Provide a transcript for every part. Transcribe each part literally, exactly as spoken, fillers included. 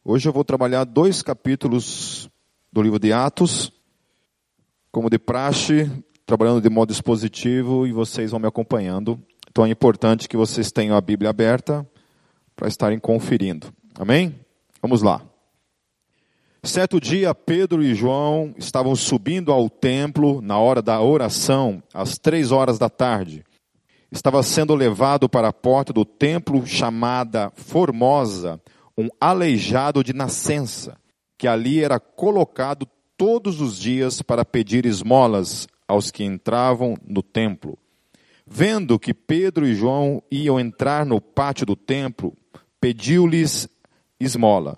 Hoje eu vou trabalhar dois capítulos do livro de Atos, como de praxe, trabalhando de modo expositivo, e vocês vão me acompanhando. Então é importante que vocês tenham a Bíblia aberta para estarem conferindo. Amém? Vamos lá. Certo dia, Pedro e João estavam subindo ao templo na hora da oração, às três horas da tarde. Estava sendo levado para a porta do templo chamada Formosa, um aleijado de nascença, que ali era colocado todos os dias para pedir esmolas aos que entravam no templo. Vendo que Pedro e João iam entrar no pátio do templo, pediu-lhes esmola.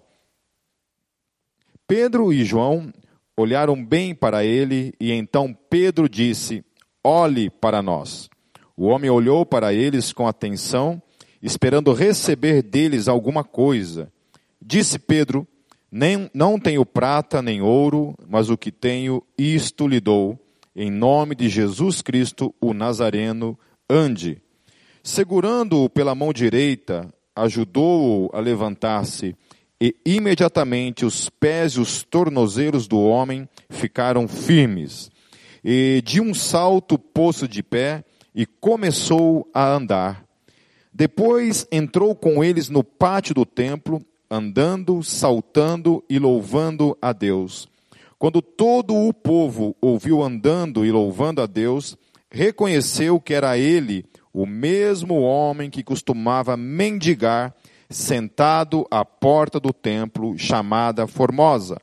Pedro e João olharam bem para ele, e então Pedro disse: olhe para nós. O homem olhou para eles com atenção, esperando receber deles alguma coisa. Disse Pedro: nem, não tenho prata nem ouro, mas o que tenho, isto lhe dou. Em nome de Jesus Cristo, o Nazareno, ande. Segurando-o pela mão direita, ajudou-o a levantar-se, e imediatamente os pés e os tornozelos do homem ficaram firmes. E de um salto pôs-se de pé e começou a andar. Depois entrou com eles no pátio do templo, andando, saltando e louvando a Deus. Quando todo o povo ouviu andando e louvando a Deus, reconheceu que era ele o mesmo homem que costumava mendigar, sentado à porta do templo, chamada Formosa.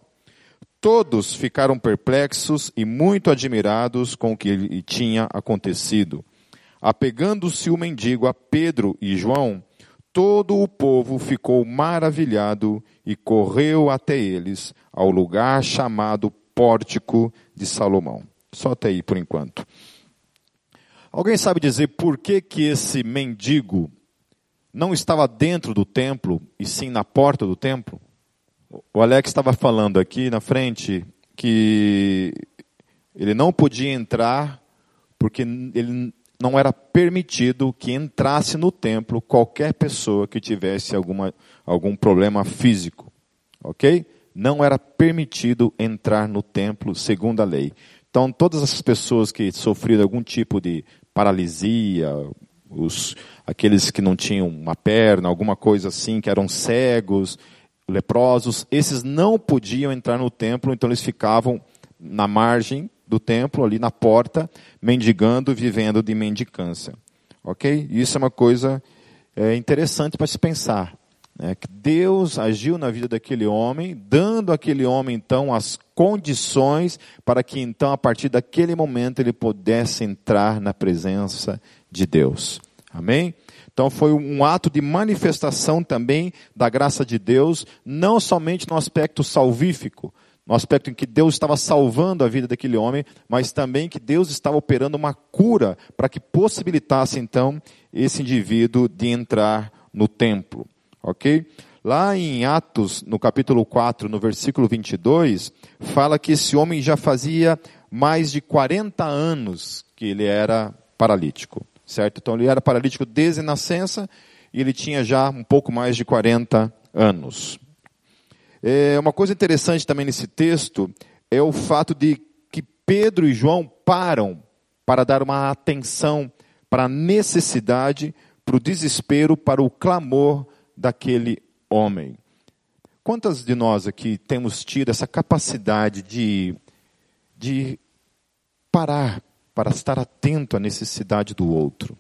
Todos ficaram perplexos e muito admirados com o que lhe tinha acontecido. Apegando-se o mendigo a Pedro e João, todo o povo ficou maravilhado e correu até eles, ao lugar chamado Pórtico de Salomão. Só até aí por enquanto. Alguém sabe dizer por que que esse mendigo não estava dentro do templo, e sim na porta do templo? O Alex estava falando aqui na frente que ele não podia entrar porque ele não era permitido que entrasse no templo qualquer pessoa que tivesse alguma, algum problema físico. Ok? Não era permitido entrar no templo segundo a lei. Então, todas as pessoas que sofriam algum tipo de paralisia, os, aqueles que não tinham uma perna, alguma coisa assim, que eram cegos, leprosos, esses não podiam entrar no templo, então eles ficavam na margem do templo, ali na porta, mendigando, vivendo de mendicância. Ok? Isso é uma coisa é, interessante para se pensar. Né? Que Deus agiu na vida daquele homem, dando àquele homem, então, as condições para que, então, a partir daquele momento, ele pudesse entrar na presença de Deus. Amém? Então foi um ato de manifestação também da graça de Deus, não somente no aspecto salvífico, no aspecto em que Deus estava salvando a vida daquele homem, mas também que Deus estava operando uma cura para que possibilitasse então esse indivíduo de entrar no templo. Ok? Lá em Atos, no capítulo quatro, no versículo vinte e dois, fala que esse homem já fazia mais de quarenta anos que ele era paralítico. Certo? Então ele era paralítico desde a nascença e ele tinha já um pouco mais de quarenta anos. É, uma coisa interessante também nesse texto é o fato de que Pedro e João param para dar uma atenção para a necessidade, para o desespero, para o clamor daquele homem. Quantas de nós aqui temos tido essa capacidade de, de parar para estar atento à necessidade do outro?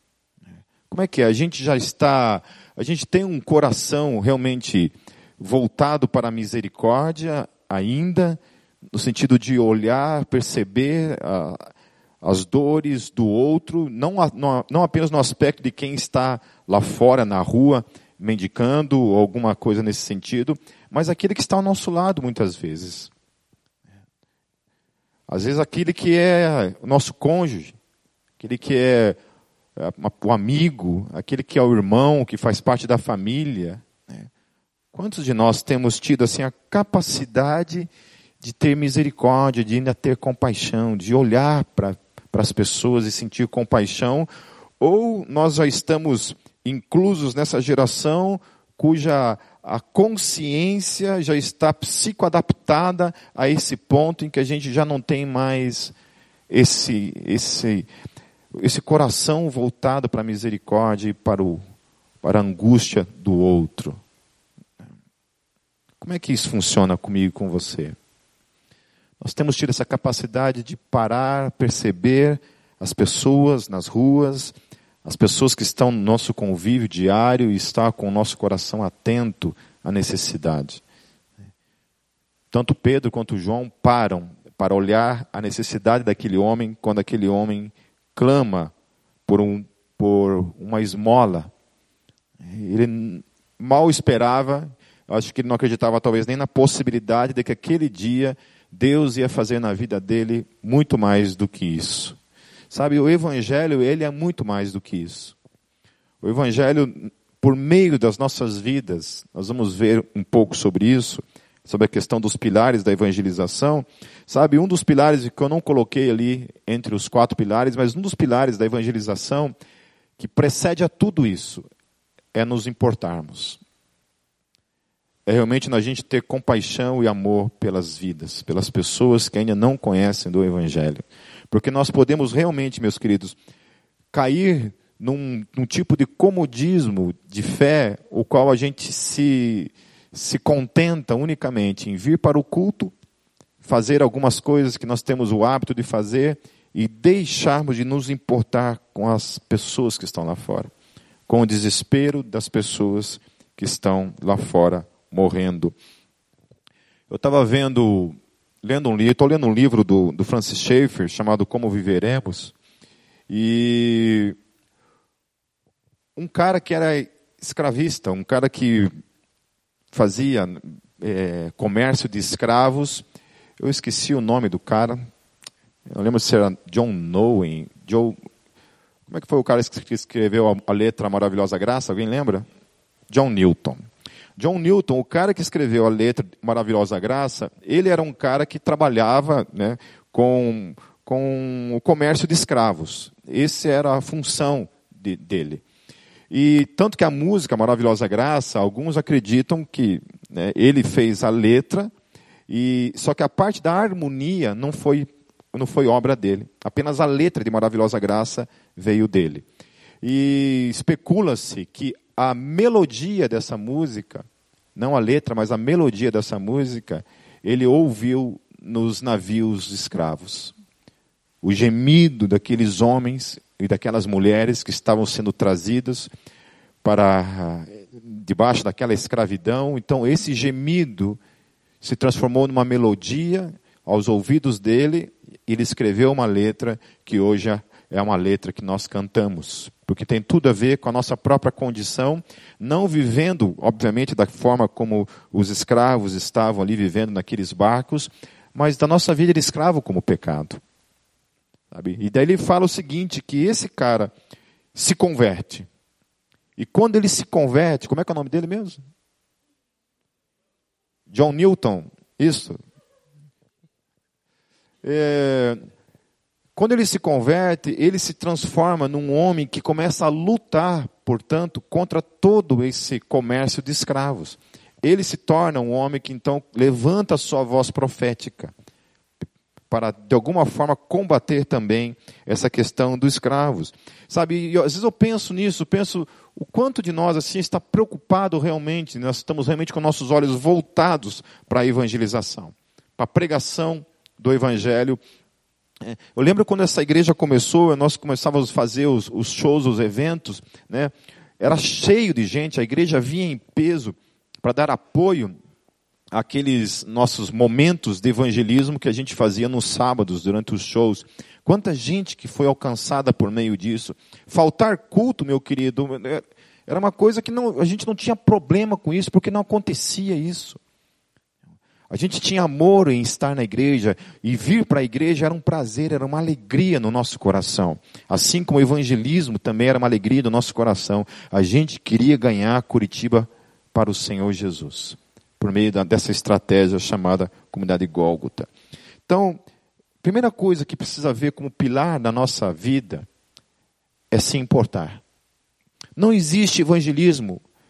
Como é que é? A gente já está, a gente tem um coração realmente voltado para a misericórdia ainda, no sentido de olhar, perceber a, as dores do outro, não, não, não apenas no aspecto de quem está lá fora, na rua, mendicando, ou alguma coisa nesse sentido, mas aquele que está ao nosso lado muitas vezes. Às vezes aquele que é o nosso cônjuge, aquele que é o amigo, aquele que é o irmão, que faz parte da família. Né? Quantos de nós temos tido assim a capacidade de ter misericórdia, de ainda ter compaixão, de olhar para as pessoas e sentir compaixão, ou nós já estamos inclusos nessa geração cuja a consciência já está psicoadaptada a esse ponto em que a gente já não tem mais esse, esse, esse coração voltado para a misericórdia e para, o, para a angústia do outro. Como é que isso funciona comigo e com você? Nós temos tido essa capacidade de parar, perceber as pessoas nas ruas, as pessoas que estão no nosso convívio diário e estar com o nosso coração atento à necessidade. Tanto Pedro quanto João param para olhar a necessidade daquele homem quando aquele homem clama por, um, por uma esmola. Ele mal esperava, acho que ele não acreditava talvez nem na possibilidade de que aquele dia Deus ia fazer na vida dele muito mais do que isso. Sabe, o Evangelho, ele é muito mais do que isso. O Evangelho, por meio das nossas vidas, nós vamos ver um pouco sobre isso, sobre a questão dos pilares da evangelização. Sabe, um dos pilares que eu não coloquei ali entre os quatro pilares, mas um dos pilares da evangelização que precede a tudo isso é nos importarmos. É realmente a gente ter compaixão e amor pelas vidas, pelas pessoas que ainda não conhecem do Evangelho. Porque nós podemos realmente, meus queridos, cair num, num tipo de comodismo de fé, o qual a gente se, se contenta unicamente em vir para o culto, fazer algumas coisas que nós temos o hábito de fazer e deixarmos de nos importar com as pessoas que estão lá fora, com o desespero das pessoas que estão lá fora morrendo. Eu estava vendo, lendo um livro, estou lendo um livro do, do Francis Schaeffer, chamado Como Viveremos, e um cara que era escravista, um cara que fazia é, comércio de escravos, eu esqueci o nome do cara, eu lembro se era John Nowen, Joe, como é que foi o cara que escreveu a, a letra Maravilhosa Graça, alguém lembra? John Newton. John Newton, o cara que escreveu a letra Maravilhosa Graça, ele era um cara que trabalhava, né, com, com o comércio de escravos. Essa era a função de, dele. E tanto que a música Maravilhosa Graça, alguns acreditam que, né, ele fez a letra, e só que a parte da harmonia não foi, não foi obra dele. Apenas a letra de Maravilhosa Graça veio dele. E especula-se que a melodia dessa música, não a letra, mas a melodia dessa música, ele ouviu nos navios escravos. O gemido daqueles homens e daquelas mulheres que estavam sendo trazidas para debaixo daquela escravidão. Então, esse gemido se transformou numa melodia aos ouvidos dele. Ele escreveu uma letra que hoje é uma letra que nós cantamos, porque tem tudo a ver com a nossa própria condição, não vivendo, obviamente, da forma como os escravos estavam ali vivendo naqueles barcos, mas da nossa vida de escravo como pecado. Sabe? E daí ele fala o seguinte, que esse cara se converte. E quando ele se converte, como é que é o nome dele mesmo? John Newton, isso. É... Quando ele se converte, ele se transforma num homem que começa a lutar, portanto, contra todo esse comércio de escravos. Ele se torna um homem que então levanta a sua voz profética para, de alguma forma, combater também essa questão dos escravos. Sabe, e, às vezes eu penso nisso, penso o quanto de nós assim está preocupado realmente, nós estamos realmente com nossos olhos voltados para a evangelização, para a pregação do Evangelho. Eu lembro quando essa igreja começou, nós começávamos a fazer os, os shows, os eventos, né? Era cheio de gente, a igreja vinha em peso para dar apoio àqueles nossos momentos de evangelismo que a gente fazia nos sábados, durante os shows. Quanta gente que foi alcançada por meio disso. Faltar culto, meu querido, era uma coisa que não, a gente não tinha problema com isso, porque não acontecia isso. A gente tinha amor em estar na igreja, e vir para a igreja era um prazer, era uma alegria no nosso coração. Assim como o evangelismo também era uma alegria no nosso coração. A gente queria ganhar Curitiba para o Senhor Jesus, por meio da, dessa estratégia chamada Comunidade Gólgota. Então, a primeira coisa que precisa ver como pilar da nossa vida é se importar. Não existe evangelismo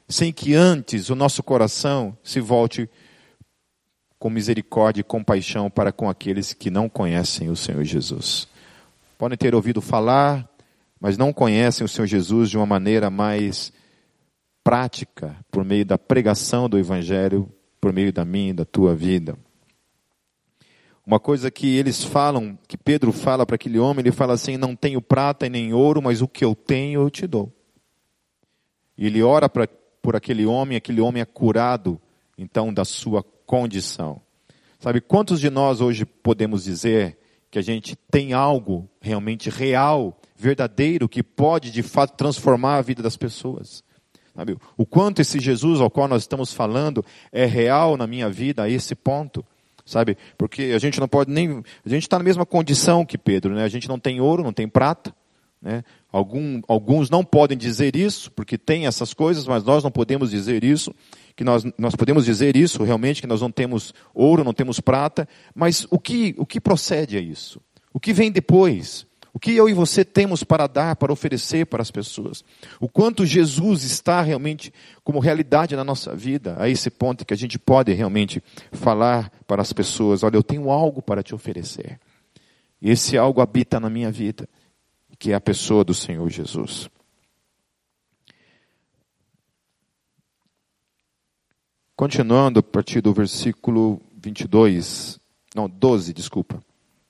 sem que antes o nosso coração se volte com misericórdia e compaixão para com aqueles que não conhecem o Senhor Jesus. Podem ter ouvido falar, mas não conhecem o Senhor Jesus de uma maneira mais prática, por meio da pregação do Evangelho, por meio da minha e da tua vida. Uma coisa que eles falam, que Pedro fala para aquele homem, ele fala assim: não tenho prata e nem ouro, mas o que eu tenho eu te dou. E ele ora pra, por aquele homem, aquele homem é curado, então, da sua condição. Sabe, quantos de nós hoje podemos dizer que a gente tem algo realmente real, verdadeiro, que pode de fato transformar a vida das pessoas? Sabe, o quanto esse Jesus ao qual nós estamos falando é real na minha vida a esse ponto? Sabe, porque a gente não pode nem, a gente está na mesma condição que Pedro, né? A gente não tem ouro, não tem prata, né? Algum, alguns não podem dizer isso, porque tem essas coisas, mas nós não podemos dizer isso, que nós, nós podemos dizer isso realmente, que nós não temos ouro, não temos prata, mas o que, o que procede a isso? O que vem depois? O que eu e você temos para dar, para oferecer para as pessoas? O quanto Jesus está realmente como realidade na nossa vida, a esse ponto que a gente pode realmente falar para as pessoas: olha, eu tenho algo para te oferecer. E esse algo habita na minha vida, que é a pessoa do Senhor Jesus. Continuando a partir do versículo vinte e dois, não, doze, desculpa.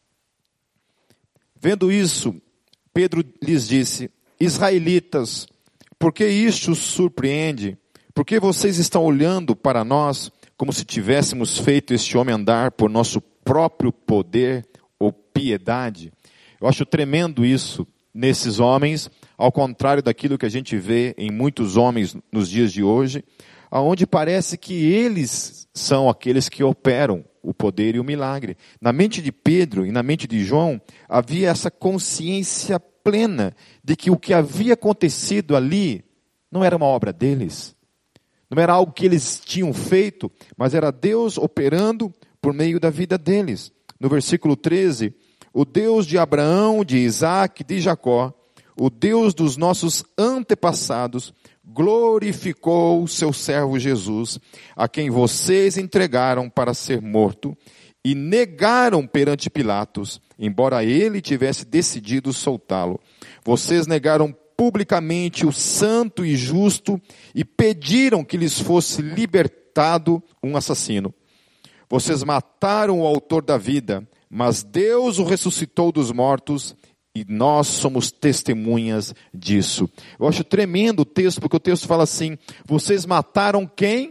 Vendo isso, Pedro lhes disse: israelitas, por que isto os surpreende? Por que vocês estão olhando para nós como se tivéssemos feito este homem andar por nosso próprio poder ou piedade? Eu acho tremendo isso nesses homens, ao contrário daquilo que a gente vê em muitos homens nos dias de hoje, aonde parece que eles são aqueles que operam o poder e o milagre. Na mente de Pedro e na mente de João, havia essa consciência plena de que o que havia acontecido ali não era uma obra deles, não era algo que eles tinham feito, mas era Deus operando por meio da vida deles. No versículo treze, o Deus de Abraão, de Isaac, de Jacó, o Deus dos nossos antepassados, glorificou o seu servo Jesus, a quem vocês entregaram para ser morto e negaram perante Pilatos, embora ele tivesse decidido soltá-lo. Vocês negaram publicamente o santo e justo e pediram que lhes fosse libertado um assassino. Vocês mataram o autor da vida, mas Deus o ressuscitou dos mortos, e nós somos testemunhas disso. Eu acho tremendo o texto, porque o texto fala assim: vocês mataram quem?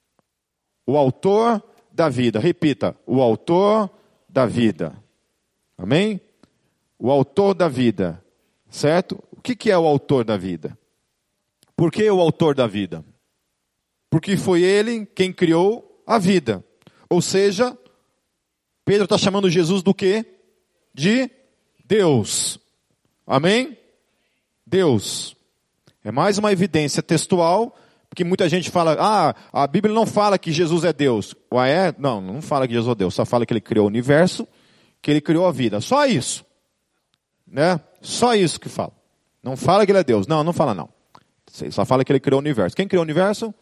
O autor da vida. Repita: o autor da vida. Amém? O autor da vida. Certo? O que que é o autor da vida? Por que o autor da vida? Porque foi ele quem criou a vida. Ou seja, Pedro está chamando Jesus do quê? De Deus. Amém? Deus. É mais uma evidência textual, porque muita gente fala: ah, a Bíblia não fala que Jesus é Deus. Ué, é? Não, não fala que Jesus é Deus, só fala que ele criou o universo, que ele criou a vida. Só isso. Né? Só isso que fala. Não fala que ele é Deus. Não, não fala não. Só fala que ele criou o universo. Quem criou o universo?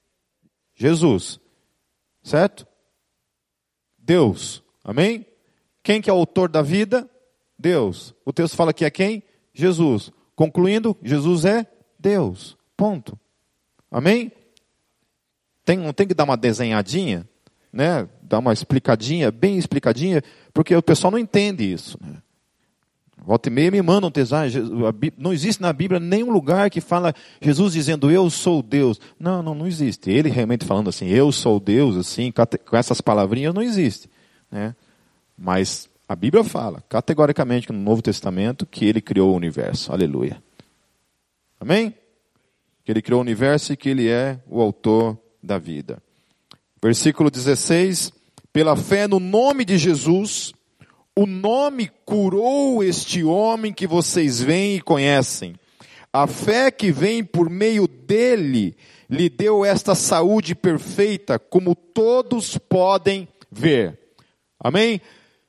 Jesus. Certo? Deus. Amém? Quem que é o autor da vida? Deus. O texto fala que é quem? Jesus. Concluindo, Jesus é Deus. Ponto. Amém? Tem, não tem que dar uma desenhadinha, né? Dar uma explicadinha, bem explicadinha, porque o pessoal não entende isso. Né? Volta e meia me mandam tesar. Não existe na Bíblia nenhum lugar que fala Jesus dizendo eu sou Deus. Não, não, não existe. Ele realmente falando assim, eu sou Deus, assim, com essas palavrinhas, não existe. Né? Mas a Bíblia fala, categoricamente, no Novo Testamento, que ele criou o universo. Aleluia. Amém? Que ele criou o universo e que ele é o autor da vida. Versículo dezesseis. Pela fé no nome de Jesus, o nome curou este homem que vocês veem e conhecem. A fé que vem por meio dele lhe deu esta saúde perfeita, como todos podem ver. Amém?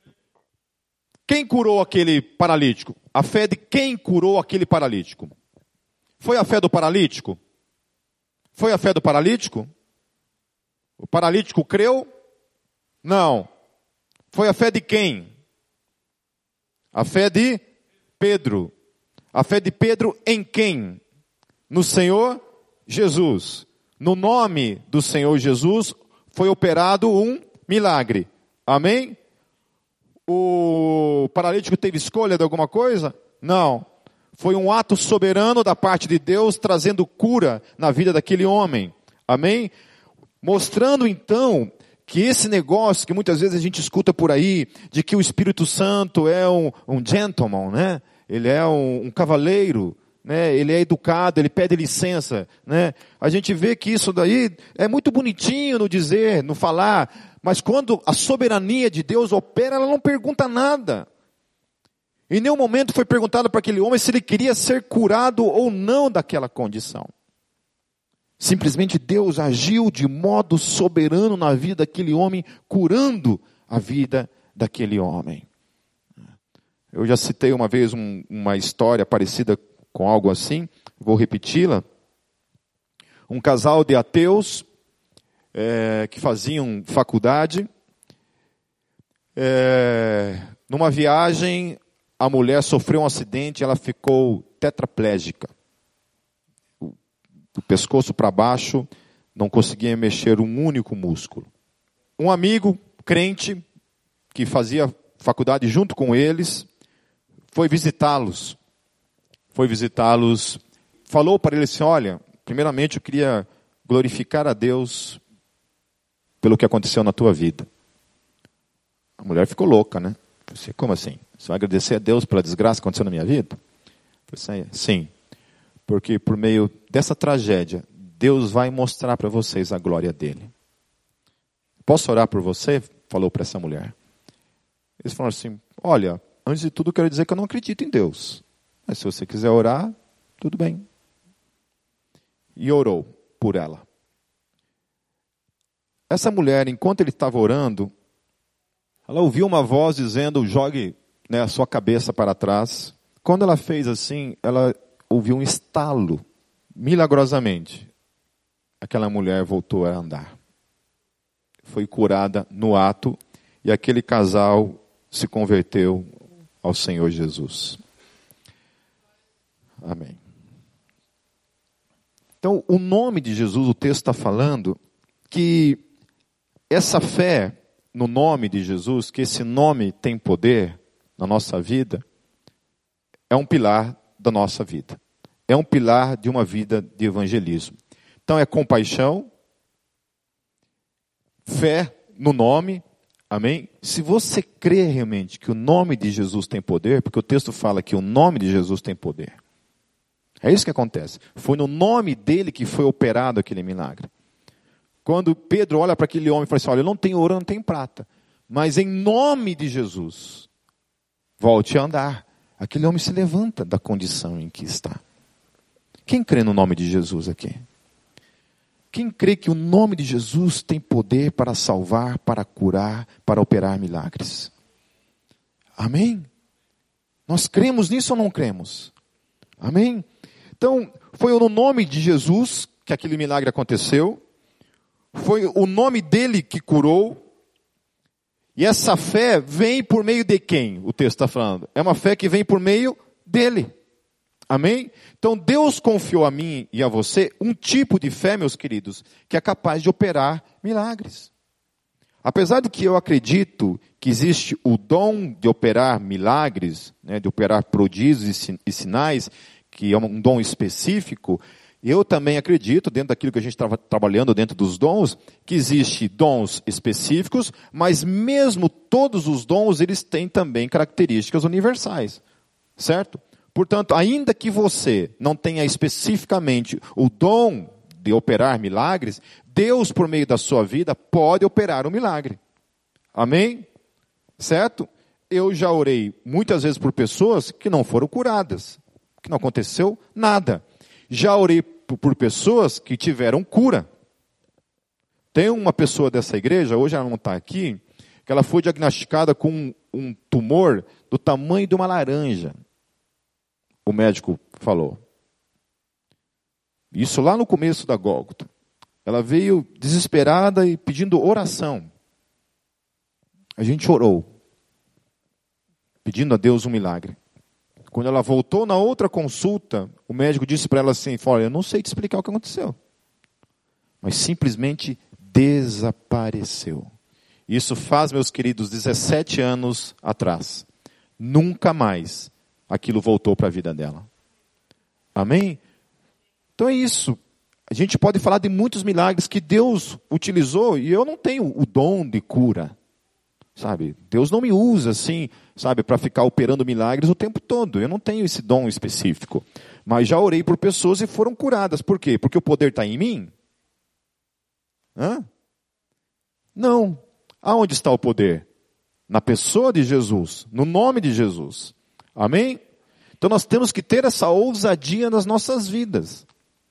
Quem curou aquele paralítico? A fé de quem curou aquele paralítico? Foi a fé do paralítico? Foi a fé do paralítico? O paralítico creu? Não. Foi a fé de quem? A fé de Pedro. A fé de Pedro em quem? No Senhor Jesus. No nome do Senhor Jesus foi operado um milagre. Amém? O paralítico teve escolha de alguma coisa? Não. Foi um ato soberano da parte de Deus, trazendo cura na vida daquele homem. Amém? Mostrando então que esse negócio que muitas vezes a gente escuta por aí, de que o Espírito Santo é um, um gentleman, né? Ele é um, um cavaleiro, né? Ele é educado, ele pede licença, né? A gente vê que isso daí é muito bonitinho no dizer, no falar, mas quando a soberania de Deus opera, ela não pergunta nada. Em nenhum momento foi perguntado para aquele homem se ele queria ser curado ou não daquela condição. Simplesmente Deus agiu de modo soberano na vida daquele homem, curando a vida daquele homem. Eu já citei uma vez um, uma história parecida com algo assim, vou repeti-la. Um casal de ateus é, que faziam faculdade. É, numa viagem, a mulher sofreu um acidente e ela ficou tetraplégica. Do pescoço para baixo, não conseguia mexer um único músculo. Um amigo, crente, que fazia faculdade junto com eles, foi visitá-los. Foi visitá-los, falou para eles assim, olha, primeiramente eu queria glorificar a Deus pelo que aconteceu na tua vida. A mulher ficou louca, né? Falei, como assim? Você vai agradecer a Deus pela desgraça que aconteceu na minha vida? Falei, sim. Porque por meio dessa tragédia, Deus vai mostrar para vocês a glória dele. Posso orar por você? Falou para essa mulher. Eles falaram assim, olha, antes de tudo eu quero dizer que eu não acredito em Deus. Mas se você quiser orar, tudo bem. E orou por ela. Essa mulher, enquanto ele estava orando, ela ouviu uma voz dizendo, jogue, né, a sua cabeça para trás. Quando ela fez assim, ela ouviu um estalo, milagrosamente. Aquela mulher voltou a andar. Foi curada no ato e aquele casal se converteu ao Senhor Jesus. Amém. Então, o nome de Jesus, o texto está falando que essa fé no nome de Jesus, que esse nome tem poder na nossa vida, é um pilar da nossa vida. É um pilar de uma vida de evangelismo. Então é compaixão, fé no nome, amém? Se você crê realmente que o nome de Jesus tem poder, porque o texto fala que o nome de Jesus tem poder. É isso que acontece. Foi no nome dele que foi operado aquele milagre. Quando Pedro olha para aquele homem e fala assim, olha, eu não tenho ouro, eu não tenho prata, mas em nome de Jesus, volte a andar. Aquele homem se levanta da condição em que está. Quem crê no nome de Jesus aqui? Quem crê que o nome de Jesus tem poder para salvar, para curar, para operar milagres? Amém? Nós cremos nisso ou não cremos? Amém? Então, foi no nome de Jesus que aquele milagre aconteceu. Foi o nome dele que curou. E essa fé vem por meio de quem? O texto está falando. É uma fé que vem por meio dele. Amém? Então Deus confiou a mim e a você um tipo de fé, meus queridos, que é capaz de operar milagres. Apesar de que eu acredito que existe o dom de operar milagres, né, de operar prodígios e sinais, que é um dom específico, eu também acredito, dentro daquilo que a gente estava trabalhando dentro dos dons, que existe dons específicos, mas mesmo todos os dons, eles têm também características universais. Certo? Portanto, ainda que você não tenha especificamente o dom de operar milagres, Deus, por meio da sua vida, pode operar um milagre. Amém? Certo? Eu já orei muitas vezes por pessoas que não foram curadas, que não aconteceu nada. Já orei por pessoas que tiveram cura. Tem uma pessoa dessa igreja, hoje ela não está aqui, que ela foi diagnosticada com um, um tumor do tamanho de uma laranja. O médico falou. Isso lá no começo da Gólgota. Ela veio desesperada e pedindo oração. A gente orou, pedindo a Deus um milagre. Quando ela voltou na outra consulta, o médico disse para ela assim, olha, eu não sei te explicar o que aconteceu. Mas simplesmente desapareceu. Isso faz, meus queridos, dezessete anos atrás. Nunca mais aquilo voltou para a vida dela. Amém? Então é isso. A gente pode falar de muitos milagres que Deus utilizou e eu não tenho o dom de cura. Sabe? Deus não me usa assim, sabe, para ficar operando milagres o tempo todo. Eu não tenho esse dom específico. Mas já orei por pessoas e foram curadas. Por quê? Porque o poder está em mim? Hã? Não. Aonde está o poder? Na pessoa de Jesus, no nome de Jesus. Amém? Então nós temos que ter essa ousadia nas nossas vidas.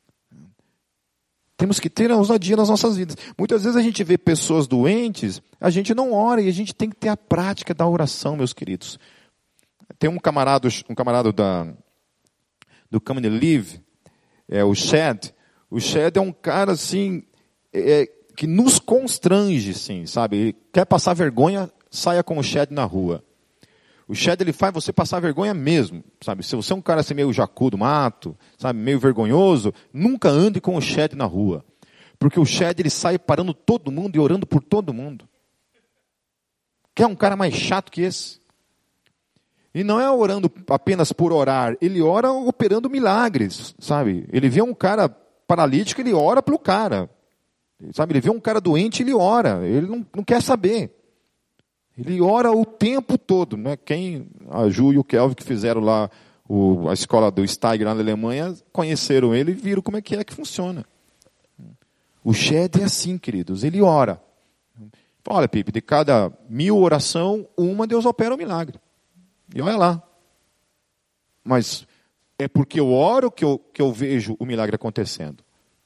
Temos que ter a ousadia nas nossas vidas. Muitas vezes a gente vê pessoas doentes, a gente não ora e a gente tem que ter a prática da oração, meus queridos. Tem um camarada, um camarada da, do Community Live, é, o Chad. O Chad é um cara assim, é, que nos constrange, assim, sabe? Ele quer passar vergonha, saia com o Chad na rua. O Chad, ele faz você passar vergonha mesmo, sabe? Se você é um cara assim meio jacu do mato, sabe, meio vergonhoso, nunca ande com o Chad na rua. Porque o Chad, ele sai parando todo mundo e orando por todo mundo. Quer um cara mais chato que esse? E não é orando apenas por orar, ele ora operando milagres, sabe? Ele vê um cara paralítico, ele ora pelo cara. Sabe? Ele vê um cara doente, ele ora, ele não, não quer saber. Ele ora o tempo todo, né? Quem, a Ju e o Kelvin que fizeram lá o, a escola do Steiger lá na Alemanha, conheceram ele e viram como é que é que funciona. O Chad é assim, queridos, ele ora. Olha, Pipe, de cada mil oração, uma Deus opera um milagre. E olha lá. Mas é porque eu oro que eu, que eu vejo o milagre acontecendo.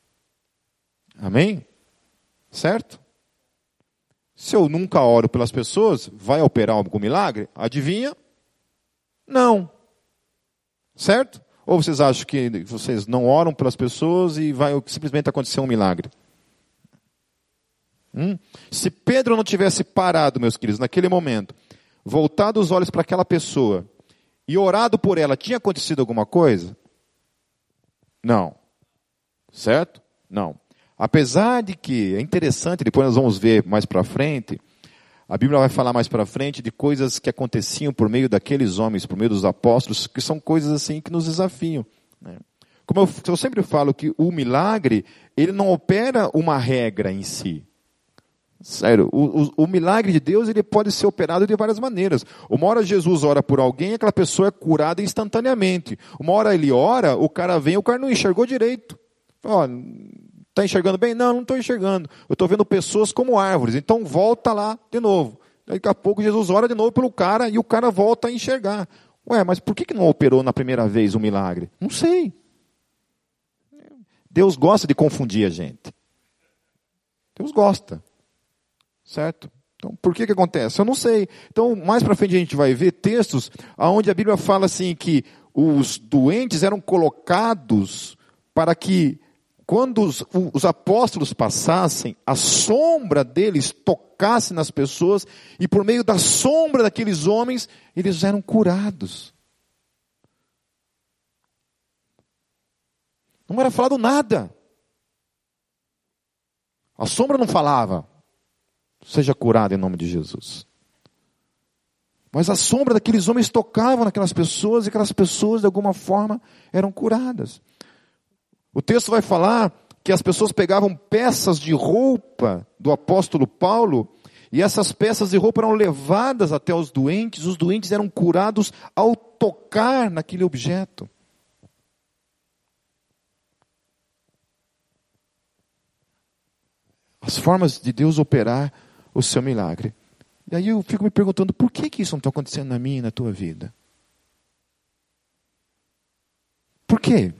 Amém? Certo? Se eu nunca oro pelas pessoas, vai operar algum milagre? Adivinha? Não. Certo? Ou vocês acham que vocês não oram pelas pessoas e vai simplesmente acontecer um milagre? Hum? Se Pedro não tivesse parado, meus queridos, naquele momento, voltado os olhos para aquela pessoa e orado por ela, tinha acontecido alguma coisa? Não. Certo? Não. Apesar de que, é interessante, depois nós vamos ver mais para frente, a Bíblia vai falar mais para frente de coisas que aconteciam por meio daqueles homens, por meio dos apóstolos, que são coisas assim que nos desafiam. Né? Como eu, eu sempre falo que o milagre, ele não opera uma regra em si. Sério, o, o, o milagre de Deus, ele pode ser operado de várias maneiras. Uma hora Jesus ora por alguém e aquela pessoa é curada instantaneamente. Uma hora ele ora, o cara vem, o cara não enxergou direito. Ó, está enxergando bem? Não, não estou enxergando. Eu estou vendo pessoas como árvores. Então volta lá de novo. Daqui a pouco Jesus ora de novo pelo cara e o cara volta a enxergar. Ué, mas por que que não operou na primeira vez o milagre? Não sei. Deus gosta de confundir a gente. Deus gosta. Certo? Então, por que que acontece? Eu não sei. Então, mais para frente a gente vai ver textos onde a Bíblia fala assim que os doentes eram colocados para que quando os, os apóstolos passassem, a sombra deles tocasse nas pessoas e por meio da sombra daqueles homens, eles eram curados. Não era falado nada. A sombra não falava. Seja curado em nome de Jesus. Mas a sombra daqueles homens tocava naquelas pessoas e aquelas pessoas de alguma forma eram curadas. O texto vai falar que as pessoas pegavam peças de roupa do apóstolo Paulo e essas peças de roupa eram levadas até os doentes, os doentes eram curados ao tocar naquele objeto. As formas de Deus operar o seu milagre. E aí eu fico me perguntando, por que que isso não está acontecendo na minha e na tua vida? Por quê?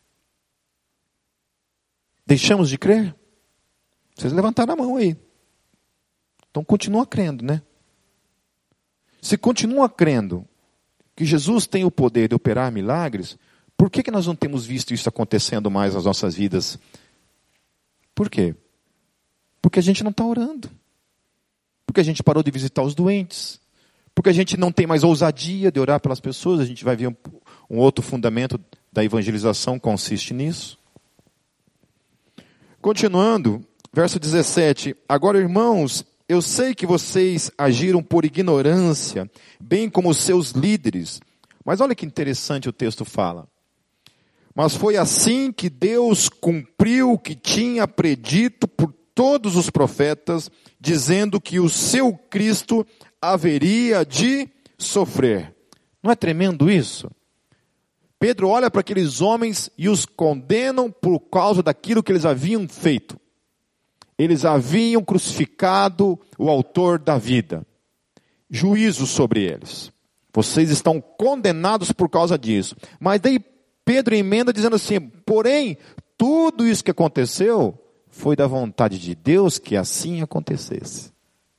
Deixamos de crer? Vocês levantaram a mão aí. Então continua crendo, né? Se continua crendo que Jesus tem o poder de operar milagres, por que que nós não temos visto isso acontecendo mais nas nossas vidas Por quê? Porque a gente não está orando. Porque a gente parou de visitar os doentes. Porque a gente não tem mais ousadia de orar pelas pessoas. A gente vai ver um, um outro fundamento da evangelização consiste nisso. Continuando, verso dezessete. Agora, irmãos, eu sei que vocês agiram por ignorância, bem como os seus líderes. Mas olha que interessante o texto fala. Mas foi assim que Deus cumpriu o que tinha predito por todos os profetas, dizendo que o seu Cristo haveria de sofrer. Não é tremendo isso? Pedro olha para aqueles homens e os condenam por causa daquilo que eles haviam feito. Eles haviam crucificado o autor da vida. Juízo sobre eles. Vocês estão condenados por causa disso. Mas daí Pedro emenda dizendo assim, porém, tudo isso que aconteceu foi da vontade de Deus que assim acontecesse.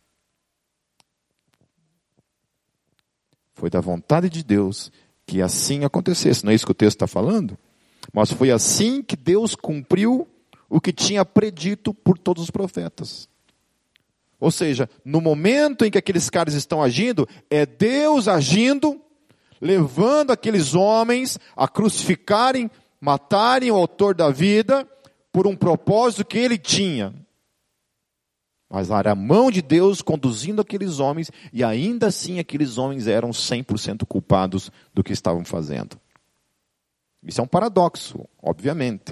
Foi da vontade de Deus que assim acontecesse. Não é isso que o texto está falando? Mas foi assim que Deus cumpriu o que tinha predito por todos os profetas. Ou seja, no momento em que aqueles caras estão agindo, é Deus agindo, levando aqueles homens a crucificarem, matarem o autor da vida, por um propósito que ele tinha. Mas era a mão de Deus conduzindo aqueles homens, e ainda assim aqueles homens eram cem por cento culpados do que estavam fazendo. Isso é um paradoxo, obviamente.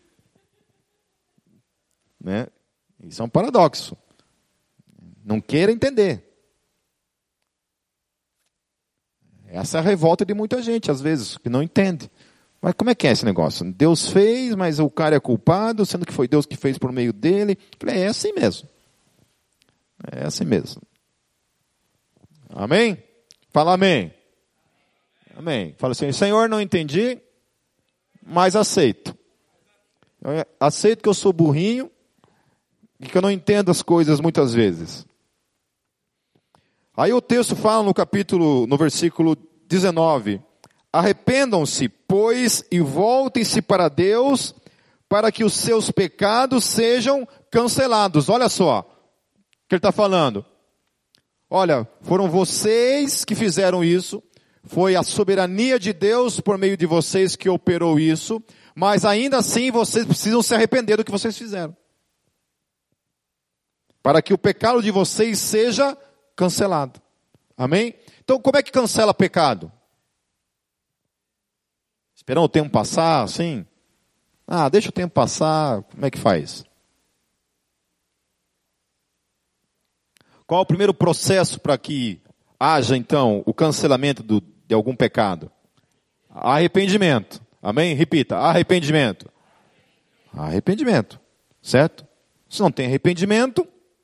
Né? Isso é um paradoxo. Não queira entender. Essa é a revolta de muita gente, às vezes, que não entende. Mas como é que é esse negócio? Deus fez, mas o cara é culpado, sendo que foi Deus que fez por meio dele. É assim mesmo. É assim mesmo. Amém? Fala amém. Amém. Fala assim, Senhor, não entendi, mas aceito. Eu aceito que eu sou burrinho e que eu não entendo as coisas muitas vezes. Aí o texto fala no capítulo, no versículo dezenove, arrependam-se, pois, e voltem-se para Deus, para que os seus pecados sejam cancelados. Olha só, o que ele está falando. Olha, foram vocês que fizeram isso, foi a soberania de Deus por meio de vocês que operou isso, mas ainda assim vocês precisam se arrepender do que vocês fizeram. Para que o pecado de vocês seja cancelado. Amém? Então, como é que cancela pecado? Esperando o tempo passar, assim? Ah, deixa o tempo passar, como é que faz? Qual é o primeiro processo para que haja, então, o cancelamento do, de algum pecado? Arrependimento. Amém? Repita, arrependimento. Arrependimento, certo? Se não tem arrependimento...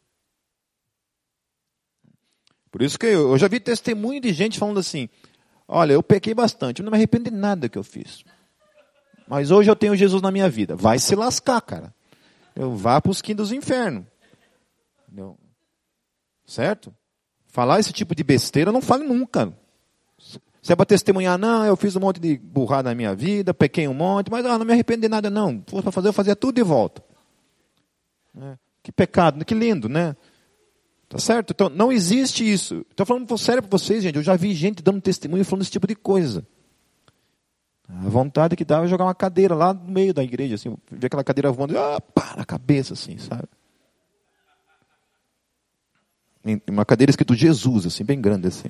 Por isso que eu, eu já vi testemunho de gente falando assim, olha, eu pequei bastante, eu não me arrependo de nada que eu fiz. Mas hoje eu tenho Jesus na minha vida. Vai se lascar, cara. Eu vá para os quintos do inferno. Entendeu? Certo? Falar esse tipo de besteira, não fale nunca. Se é para testemunhar, não, eu fiz um monte de burrada na minha vida, pequei um monte, mas ah, não me arrependo de nada não. Se fosse para fazer, eu fazia tudo de volta. É, que pecado, que lindo, né? Tá certo? Então, não existe isso. Estou falando sério para vocês, gente. Eu já vi gente dando testemunho falando esse tipo de coisa. A vontade que dava é jogar uma cadeira lá no meio da igreja, assim, ver aquela cadeira voando, ah, pá, na cabeça, assim, sabe? Uma cadeira escrito Jesus, assim, bem grande, assim.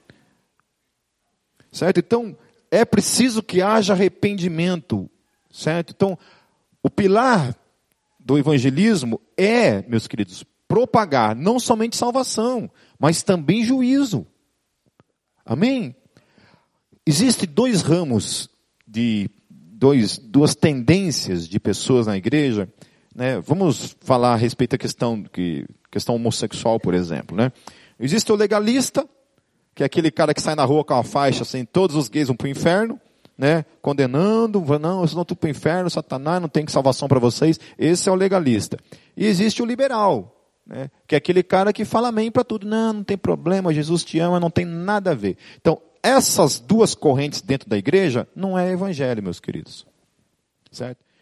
Certo? Então, é preciso que haja arrependimento. Certo? Então, o pilar do evangelismo é, meus queridos, propagar não somente salvação, mas também juízo. Amém? Existem dois ramos, de dois, duas tendências de pessoas na igreja. Né? Vamos falar a respeito da questão, que, questão homossexual, por exemplo. Né? Existe o legalista, que é aquele cara que sai na rua com a faixa assim, todos os gays vão para o inferno, né? Condenando, não, eu não estou para o inferno, Satanás não tem salvação para vocês. Esse é o legalista. E existe o liberal. Né? Que é aquele cara que fala amém para tudo. Não, não tem problema, Jesus te ama, não tem nada a ver. Então, essas duas correntes dentro da igreja não é evangelho, meus queridos. Certo?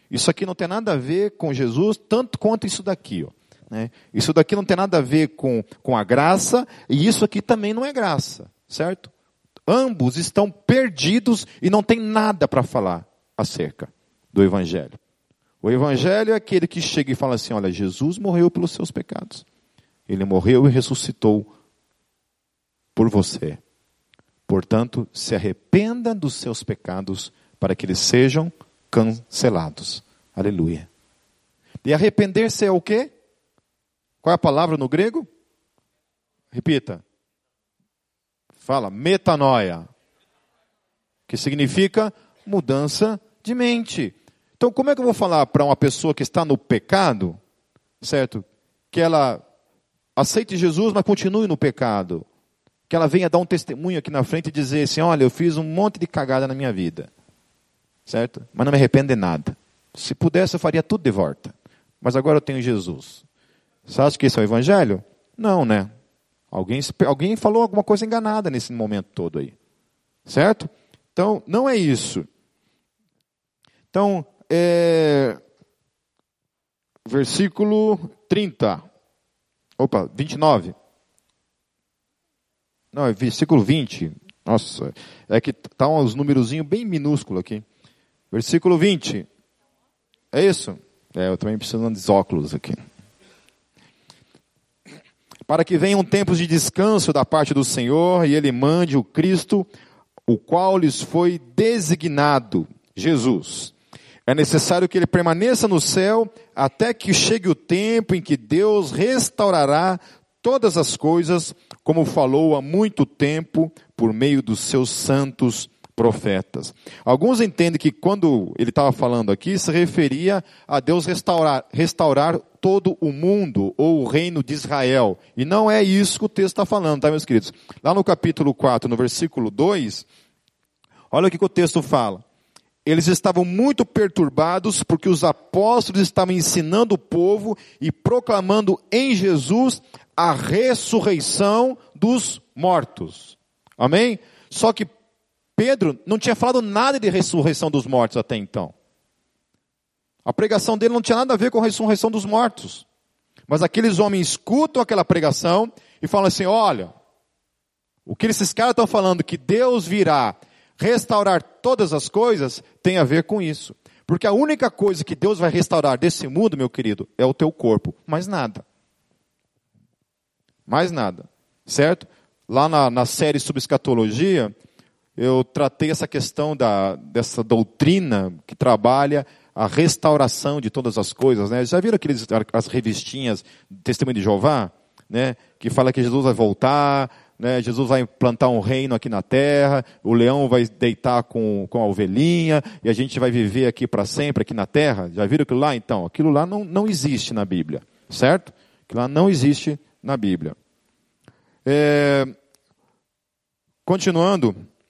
Isso aqui não tem nada a ver com Jesus, tanto quanto isso daqui, ó, né? Isso daqui não tem nada a ver com, com a graça, e isso aqui também não é graça, certo? Ambos estão perdidos e não tem nada para falar acerca do Evangelho. O Evangelho é aquele que chega e fala assim, olha, Jesus morreu pelos seus pecados. Ele morreu e ressuscitou por você. Portanto, se arrependa dos seus pecados para que eles sejam cancelados. Aleluia. E arrepender-se é o quê? Qual é a palavra no grego? Repita. Fala, metanoia. Que significa mudança de mente. Então, como é que eu vou falar para uma pessoa que está no pecado, certo? Que ela aceite Jesus, mas continue no pecado. Que ela venha dar um testemunho aqui na frente e dizer assim, olha, eu fiz um monte de cagada na minha vida. Certo? Mas não me arrependo de nada. Se pudesse, eu faria tudo de volta. Mas agora eu tenho Jesus. Você acha que esse é o Evangelho? Não, né? Alguém, alguém falou alguma coisa enganada nesse momento todo aí. Certo? Então, não é isso. Então, é... versículo trinta. Opa, vinte e nove. Não, é versículo vinte. Nossa, é que está uns numerozinhos bem minúsculos aqui. Versículo vinte. É isso? É, eu também preciso de óculos aqui. Para que venham tempos de descanso da parte do Senhor, e Ele mande o Cristo, o qual lhes foi designado, Jesus. É necessário que Ele permaneça no céu, até que chegue o tempo em que Deus restaurará todas as coisas, como falou há muito tempo, por meio dos seus santos profetas. Alguns entendem que quando ele estava falando aqui, se referia a Deus restaurar, restaurar todo o mundo, ou o reino de Israel. E não é isso que o texto está falando, tá, meus queridos? Lá no capítulo quatro, no versículo dois, olha o que, que o texto fala. Eles estavam muito perturbados porque os apóstolos estavam ensinando o povo e proclamando em Jesus a ressurreição dos mortos. Amém? Só que Pedro não tinha falado nada de ressurreição dos mortos até então. A pregação dele não tinha nada a ver com a ressurreição dos mortos. Mas aqueles homens escutam aquela pregação e falam assim, olha, o que esses caras estão falando, que Deus virá restaurar todas as coisas, tem a ver com isso. Porque a única coisa que Deus vai restaurar desse mundo, meu querido, é o teu corpo. Mais nada. Mais nada. Certo? Lá na, na série sobre escatologia, eu tratei essa questão da, dessa doutrina que trabalha a restauração de todas as coisas, né? Já viram aqueles, as revistinhas Testemunho de Jeová, né? Que fala que Jesus vai voltar, né? Jesus vai plantar um reino aqui na terra, o leão vai deitar com, com a ovelhinha, e a gente vai viver aqui para sempre, aqui na terra. Já viram aquilo lá? Então, aquilo lá não, não existe na Bíblia, certo? Aquilo lá não existe na Bíblia. É, continuando...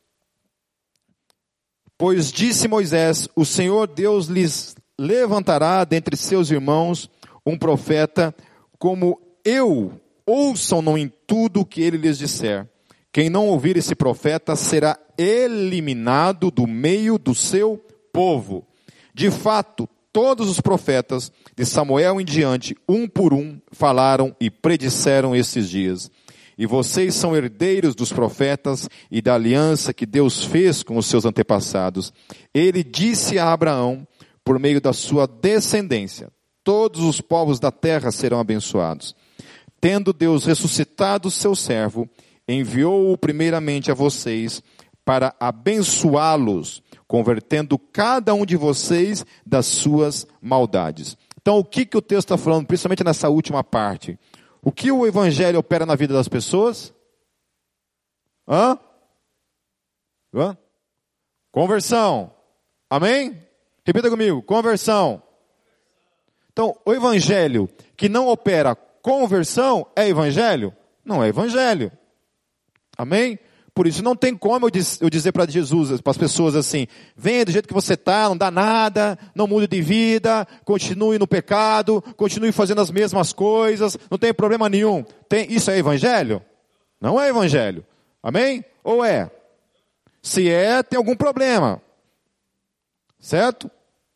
Pois disse Moisés, o Senhor Deus lhes levantará dentre seus irmãos um profeta como eu, ouçam-no em tudo o que ele lhes disser. Quem não ouvir esse profeta será eliminado do meio do seu povo. De fato, todos os profetas, de Samuel em diante, um por um, falaram e predisseram esses dias. E vocês são herdeiros dos profetas e da aliança que Deus fez com os seus antepassados. Ele disse a Abraão, por meio da sua descendência, todos os povos da terra serão abençoados. Tendo Deus ressuscitado o seu servo, enviou-o primeiramente a vocês para abençoá-los, convertendo cada um de vocês das suas maldades. Então, o que, que o texto está falando, principalmente nessa última parte? O que o Evangelho opera na vida das pessoas? Hã? Hã? Conversão. Amém? Repita comigo. Conversão. Então, o Evangelho que não opera conversão é Evangelho? Não é Evangelho. Amém? Por isso não tem como eu, diz, eu dizer para Jesus, para as pessoas assim, venha do jeito que você está, não dá nada, não mude de vida, continue no pecado, continue fazendo as mesmas coisas, não tem problema nenhum. Tem, isso é Evangelho? Não é Evangelho. Amém? Ou é? Se é, tem algum problema. Certo?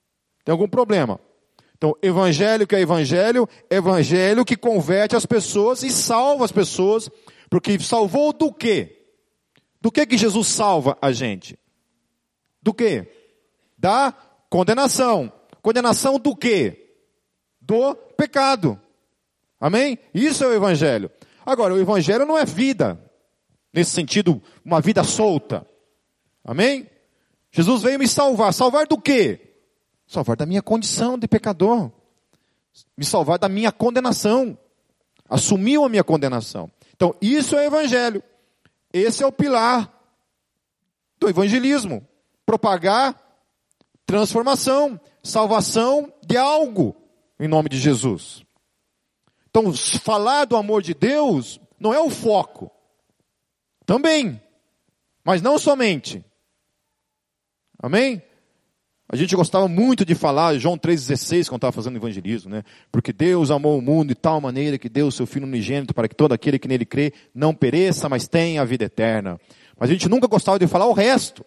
Tem algum problema. Então, evangelho que é evangelho, evangelho que converte as pessoas e salva as pessoas, porque salvou do quê? Do que que Jesus salva a gente? Do quê? Da condenação. Condenação do quê? Do pecado. Amém? Isso é o evangelho. Agora, o evangelho não é vida, nesse sentido, uma vida solta. Amém? Jesus veio me salvar. Salvar do quê? Salvar da minha condição de pecador. Me salvar da minha condenação. Assumiu a minha condenação. Então, isso é evangelho. Esse é o pilar do evangelismo. Propagar transformação, salvação de algo, em nome de Jesus. Então, falar do amor de Deus não é o foco. Também. Mas não somente. Amém? A gente gostava muito de falar, João três dezesseis, quando estava fazendo evangelismo, né? Porque Deus amou o mundo de tal maneira que deu o seu Filho unigênito para que todo aquele que nele crê não pereça, mas tenha a vida eterna. Mas a gente nunca gostava de falar o resto.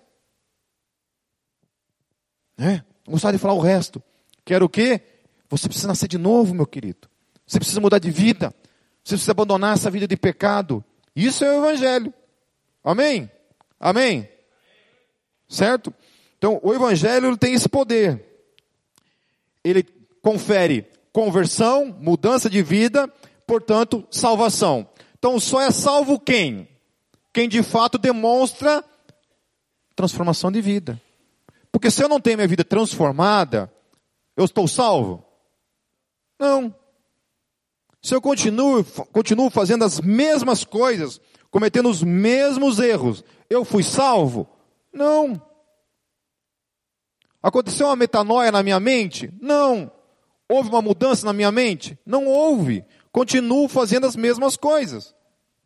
Né? Não gostava de falar o resto. Que era o quê? Você precisa nascer de novo, meu querido. Você precisa mudar de vida. Você precisa abandonar essa vida de pecado. Isso é o evangelho. Amém? Amém? Certo? Então, o evangelho ele tem esse poder. Ele confere conversão, mudança de vida, portanto, salvação. Então, só é salvo quem? Quem de fato demonstra transformação de vida. Porque se eu não tenho minha vida transformada, eu estou salvo? Não. Se eu continuo, continuo fazendo as mesmas coisas, cometendo os mesmos erros, eu fui salvo? Não. Aconteceu uma metanoia na minha mente? Não. Houve uma mudança na minha mente? Não houve. Continuo fazendo as mesmas coisas.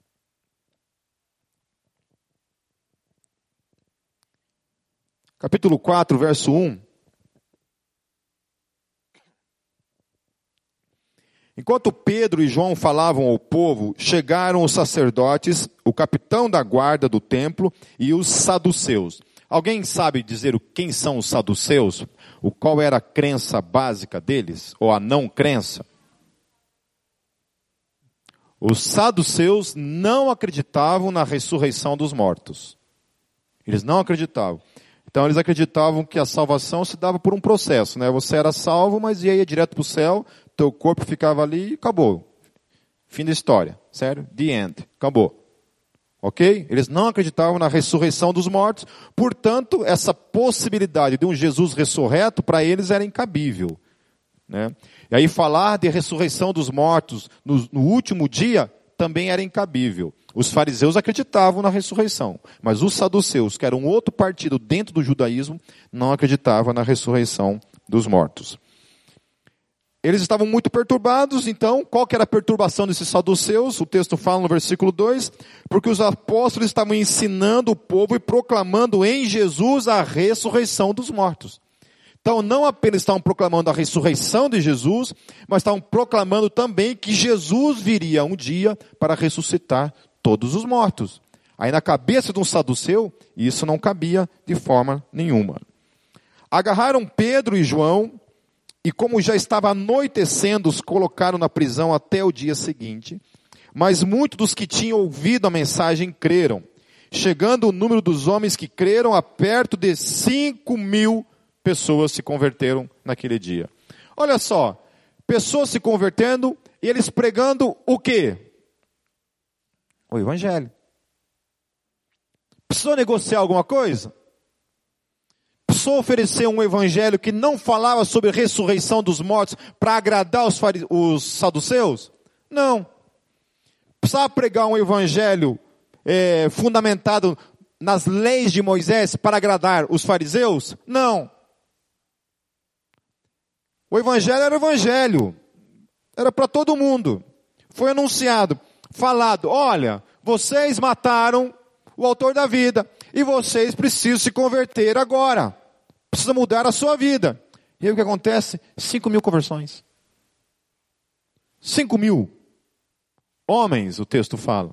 Capítulo quatro, verso um. Enquanto Pedro e João falavam ao povo, chegaram os sacerdotes, o capitão da guarda do templo e os saduceus. Alguém sabe dizer quem são os saduceus? O qual era a crença básica deles? Ou a não crença? Os saduceus não acreditavam na ressurreição dos mortos. Eles não acreditavam. Então eles acreditavam que a salvação se dava por um processo, né? Você era salvo, mas ia direto para o céu, teu corpo ficava ali e acabou. Fim da história, sério? The end, acabou. Ok? Eles não acreditavam na ressurreição dos mortos, portanto, essa possibilidade de um Jesus ressurreto, para eles era incabível. Né? E aí falar de ressurreição dos mortos no, no último dia, também era incabível. Os fariseus acreditavam na ressurreição, mas os saduceus, que eram outro partido dentro do judaísmo, não acreditavam na ressurreição dos mortos. Eles estavam muito perturbados, então, qual que era a perturbação desses saduceus? O texto fala no versículo dois, porque os apóstolos estavam ensinando o povo e proclamando em Jesus a ressurreição dos mortos. Então, não apenas estavam proclamando a ressurreição de Jesus, mas estavam proclamando também que Jesus viria um dia para ressuscitar todos os mortos. Aí na cabeça de um saduceu, isso não cabia de forma nenhuma. Agarraram Pedro e João, e como já estava anoitecendo, os colocaram na prisão até o dia seguinte. Mas muitos dos que tinham ouvido a mensagem creram, chegando o número dos homens que creram a perto de cinco mil pessoas se converteram naquele dia. Olha só, pessoas se convertendo e eles pregando o quê? O evangelho. Precisou negociar alguma coisa? Precisou oferecer um evangelho que não falava sobre a ressurreição dos mortos para agradar os, fariseus, os saduceus? Não. Precisava pregar um evangelho é, fundamentado nas leis de Moisés para agradar os fariseus? Não. O evangelho era o evangelho. Era para todo mundo. Foi anunciado, falado, olha, vocês mataram o autor da vida. E vocês precisam se converter agora. Precisa mudar a sua vida. E aí o que acontece? Cinco mil conversões. Cinco mil. Homens, o texto fala.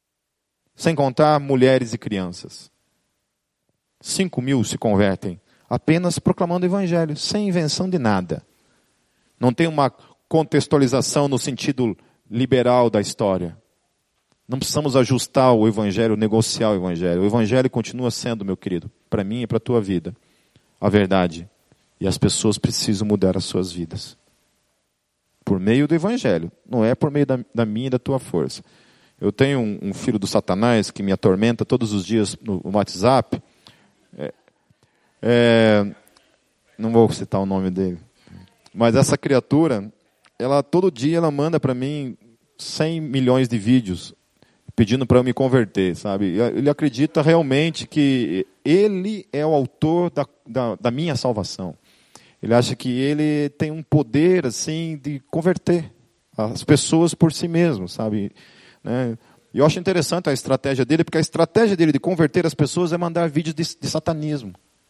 Sem contar mulheres e crianças. Cinco mil se convertem apenas proclamando o evangelho, sem invenção de nada. Não tem uma contextualização no sentido liberal da história. Não precisamos ajustar o evangelho, negociar o evangelho. O evangelho continua sendo, meu querido, para mim e para a tua vida, a verdade. E as pessoas precisam mudar as suas vidas. Por meio do evangelho, não é por meio da, da minha e da tua força. Eu tenho um, um filho do Satanás que me atormenta todos os dias no, no WhatsApp. É, é, não vou citar o nome dele. Mas essa criatura, ela todo dia ela manda para mim cem milhões de vídeos pedindo para eu me converter, sabe? Ele acredita realmente que ele é o autor da, da, da minha salvação. Ele acha que ele tem um poder assim de converter as pessoas por si mesmo, sabe? Né? E eu acho interessante a estratégia dele, porque a estratégia dele de converter as pessoas é mandar vídeos de, de satanismo.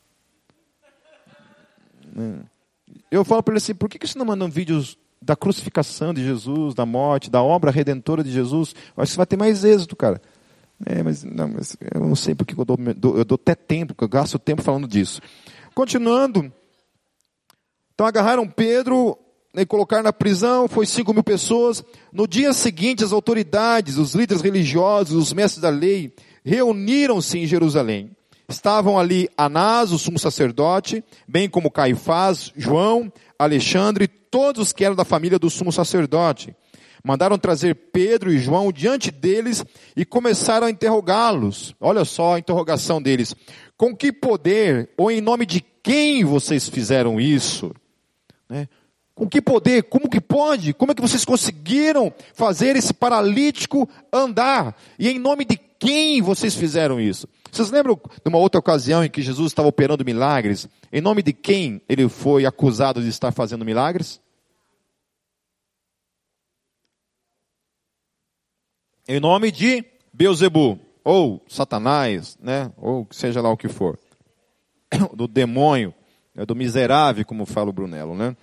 Eu falo para ele assim, por que, que você não manda vídeos da crucificação de Jesus, da morte, da obra redentora de Jesus? Eu acho que você vai ter mais êxito, cara. É, mas, não, mas eu não sei porque eu dou, eu dou até tempo, eu gasto tempo falando disso. Continuando, então agarraram Pedro e colocaram na prisão, foi cinco mil pessoas. No dia seguinte, as autoridades, os líderes religiosos, os mestres da lei, reuniram-se em Jerusalém. Estavam ali Anás, o sumo sacerdote, bem como Caifás, João, Alexandre, todos que eram da família do sumo sacerdote. Mandaram trazer Pedro e João diante deles e começaram a interrogá-los. Olha só a interrogação deles. Com que poder ou em nome de quem vocês fizeram isso? Né? Com que poder? Como que pode? Como é que vocês conseguiram fazer esse paralítico andar? E em nome de quem vocês fizeram isso? Vocês lembram de uma outra ocasião em que Jesus estava operando milagres? Em nome de quem ele foi acusado de estar fazendo milagres? Em nome de Beelzebu, ou Satanás, né? Ou seja lá o que for. Do demônio, do miserável, como fala o Brunello, né?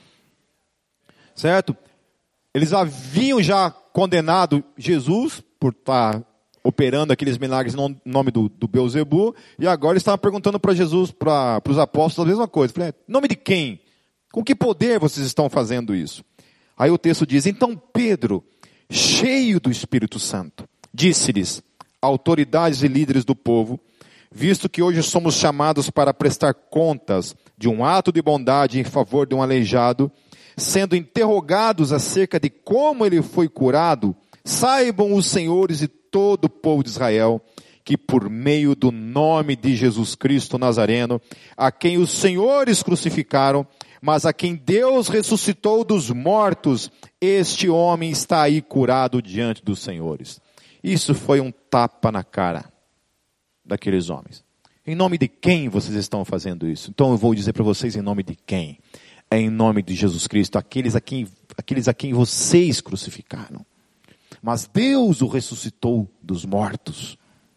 Certo? Eles haviam já condenado Jesus por estar operando aqueles milagres no nome do, do Beelzebu, e agora eles estavam perguntando para Jesus, para os apóstolos, a mesma coisa. Falei, em nome de quem? Com que poder vocês estão fazendo isso? Aí o texto diz, então Pedro, cheio do Espírito Santo, disse-lhes, autoridades e líderes do povo, visto que hoje somos chamados para prestar contas de um ato de bondade em favor de um aleijado, sendo interrogados acerca de como ele foi curado, saibam os senhores e todo o povo de Israel, que por meio do nome de Jesus Cristo Nazareno, a quem os senhores crucificaram, mas a quem Deus ressuscitou dos mortos, este homem está aí curado diante dos senhores. Isso foi um tapa na cara daqueles homens. Em nome de quem vocês estão fazendo isso? Então eu vou dizer para vocês em nome de quem? É em nome de Jesus Cristo, aqueles a quem, aqueles a quem vocês crucificaram. Mas Deus o ressuscitou dos mortos.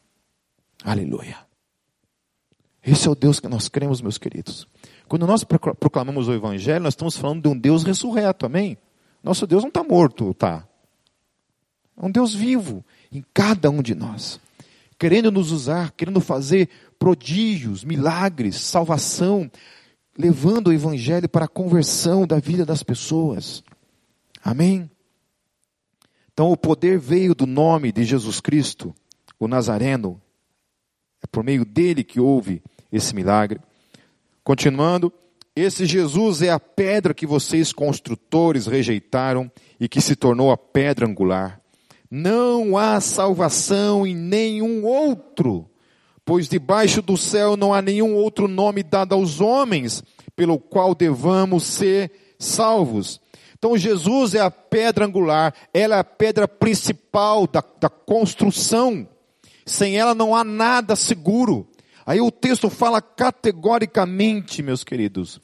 Aleluia. Esse é o Deus que nós cremos, meus queridos. Quando nós proclamamos o Evangelho, nós estamos falando de um Deus ressurreto, amém? Nosso Deus não está morto, tá? É um Deus vivo em cada um de nós. Querendo nos usar, querendo fazer prodígios, milagres, salvação, levando o Evangelho para a conversão da vida das pessoas. Amém? Então o poder veio do nome de Jesus Cristo, o Nazareno. É por meio dele que houve esse milagre. Continuando, esse Jesus é a pedra que vocês construtores rejeitaram e que se tornou a pedra angular. Não há salvação em nenhum outro, pois debaixo do céu não há nenhum outro nome dado aos homens, pelo qual devamos ser salvos. Então Jesus é a pedra angular, ela é a pedra principal da, da construção. Sem ela não há nada seguro. Aí o texto fala categoricamente, meus queridos,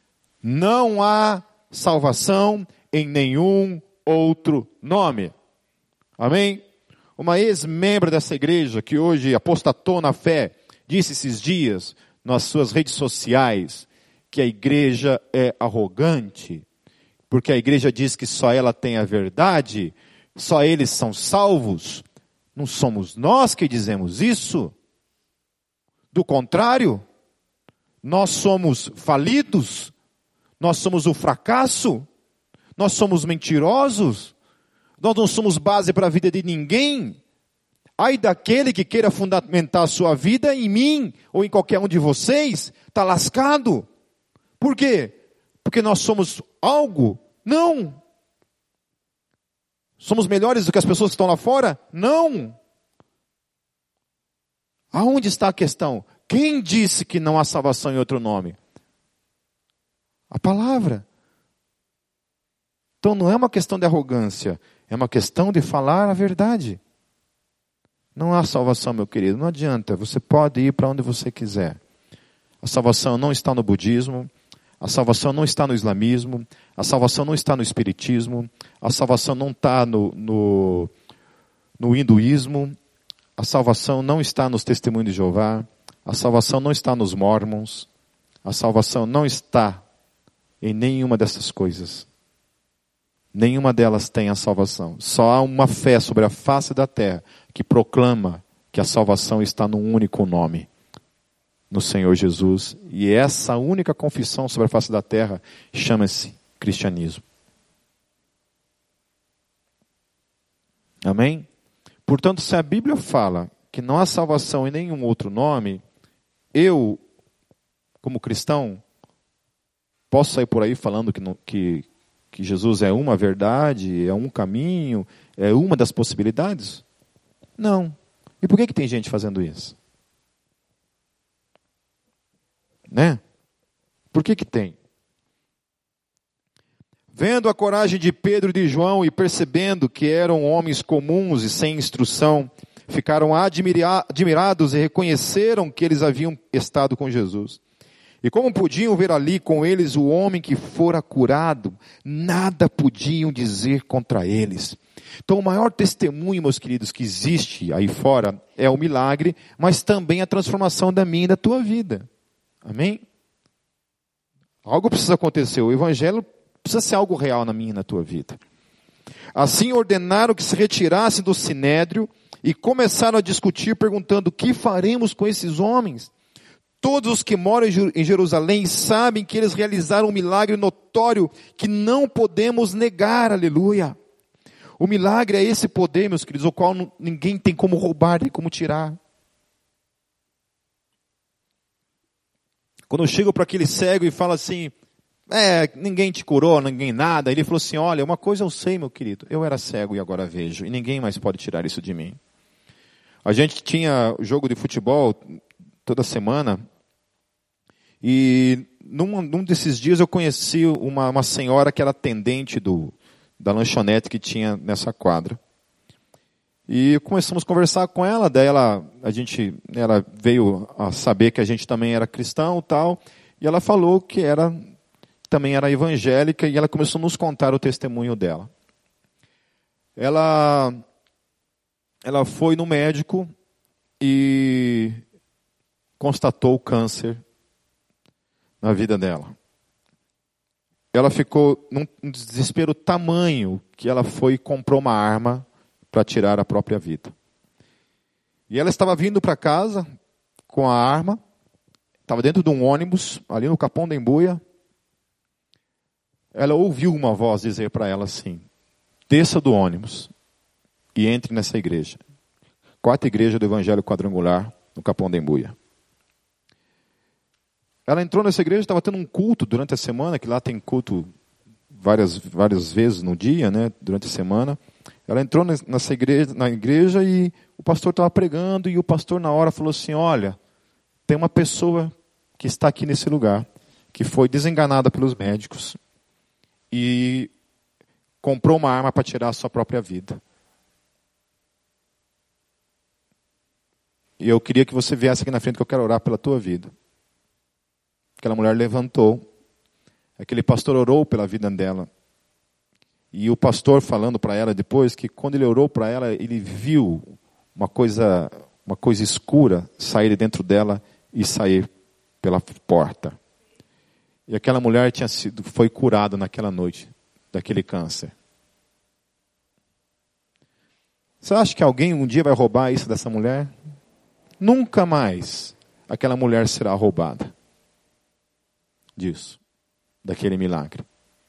não há salvação em nenhum outro nome. Amém? Uma ex-membro dessa igreja, que hoje apostatou na fé, disse esses dias, nas suas redes sociais, que a igreja é arrogante, porque a igreja diz que só ela tem a verdade, só eles são salvos. Não somos nós que dizemos isso? Do contrário, Nós somos falidos? Nós somos o fracasso? Nós somos mentirosos? Nós não somos base para a vida de ninguém? Ai daquele que queira fundamentar a sua vida em mim ou em qualquer um de vocês, está lascado. Por quê? Porque nós somos algo? Não. Somos melhores do que as pessoas que estão lá fora? Não. Aonde está a questão? Quem disse que não há salvação em outro nome? A palavra. Então não é uma questão de arrogância, é uma questão de falar a verdade. Não há salvação, meu querido, não adianta, você pode ir para onde você quiser. A salvação não está no budismo, a salvação não está no islamismo, a salvação não está no espiritismo, a salvação não está no, no, no hinduísmo, a salvação não está nos testemunhos de Jeová, a salvação não está nos mormons, a salvação não está em nenhuma dessas coisas. Nenhuma delas tem a salvação. Só há uma fé sobre a face da terra que proclama que a salvação está num único nome, no Senhor Jesus. E essa única confissão sobre a face da terra chama-se cristianismo. Amém? Portanto, se a Bíblia fala que não há salvação em nenhum outro nome, eu, como cristão, posso sair por aí falando que, não, que, que Jesus é uma verdade, é um caminho, é uma das possibilidades? Não. E por que, que tem gente fazendo isso? Né? Por que que tem? Vendo a coragem de Pedro e de João e percebendo que eram homens comuns e sem instrução, ficaram admira- admirados e reconheceram que eles haviam estado com Jesus. E como podiam ver ali com eles o homem que fora curado, nada podiam dizer contra eles. Então o maior testemunho, meus queridos, que existe aí fora é o milagre, mas também a transformação da minha e da tua vida. Amém? Algo precisa acontecer, o evangelho precisa ser algo real na minha e na tua vida. Assim ordenaram que se retirassem do sinédrio e começaram a discutir, perguntando: o que faremos com esses homens? Todos os que moram em Jerusalém sabem que eles realizaram um milagre notório que não podemos negar, aleluia. O milagre é esse poder, meus queridos, o qual ninguém tem como roubar, nem como tirar. Quando eu chego para aquele cego e falo assim: é, ninguém te curou, ninguém nada. Ele falou assim: olha, uma coisa eu sei, meu querido, eu era cego e agora vejo, e ninguém mais pode tirar isso de mim. A gente tinha jogo de futebol toda semana, e num, num desses dias eu conheci uma, uma senhora que era atendente do, da lanchonete que tinha nessa quadra. E começamos a conversar com ela, daí ela, a gente, ela veio a saber que a gente também era cristão e tal, e ela falou que era, também era evangélica, e ela começou a nos contar o testemunho dela. Ela, ela foi no médico e constatou o câncer na vida dela. Ela ficou num desespero tamanho que ela foi e comprou uma arma para tirar a própria vida. E ela estava vindo para casa com a arma, estava dentro de um ônibus, ali no Capão da Embuia. Ela ouviu uma voz dizer para ela assim: desça do ônibus e entre nessa igreja. Quarta igreja do Evangelho Quadrangular, no Capão da Embuia. Ela entrou nessa igreja, estava tendo um culto durante a semana, que lá tem culto várias, várias vezes no dia, né, durante a semana. Ela entrou nessa igreja, na igreja e o pastor estava pregando, e o pastor na hora falou assim: olha, tem uma pessoa que está aqui nesse lugar, que foi desenganada pelos médicos e comprou uma arma para tirar a sua própria vida. E eu queria que você viesse aqui na frente, que eu quero orar pela tua vida. Aquela mulher levantou, aquele pastor orou pela vida dela. E o pastor falando para ela depois que quando ele orou para ela, ele viu uma coisa, uma coisa escura sair de dentro dela e sair pela porta. E aquela mulher tinha sido, foi curada naquela noite daquele câncer. Você acha que alguém um dia vai roubar isso dessa mulher? Nunca mais aquela mulher será roubada. disso, daquele milagre.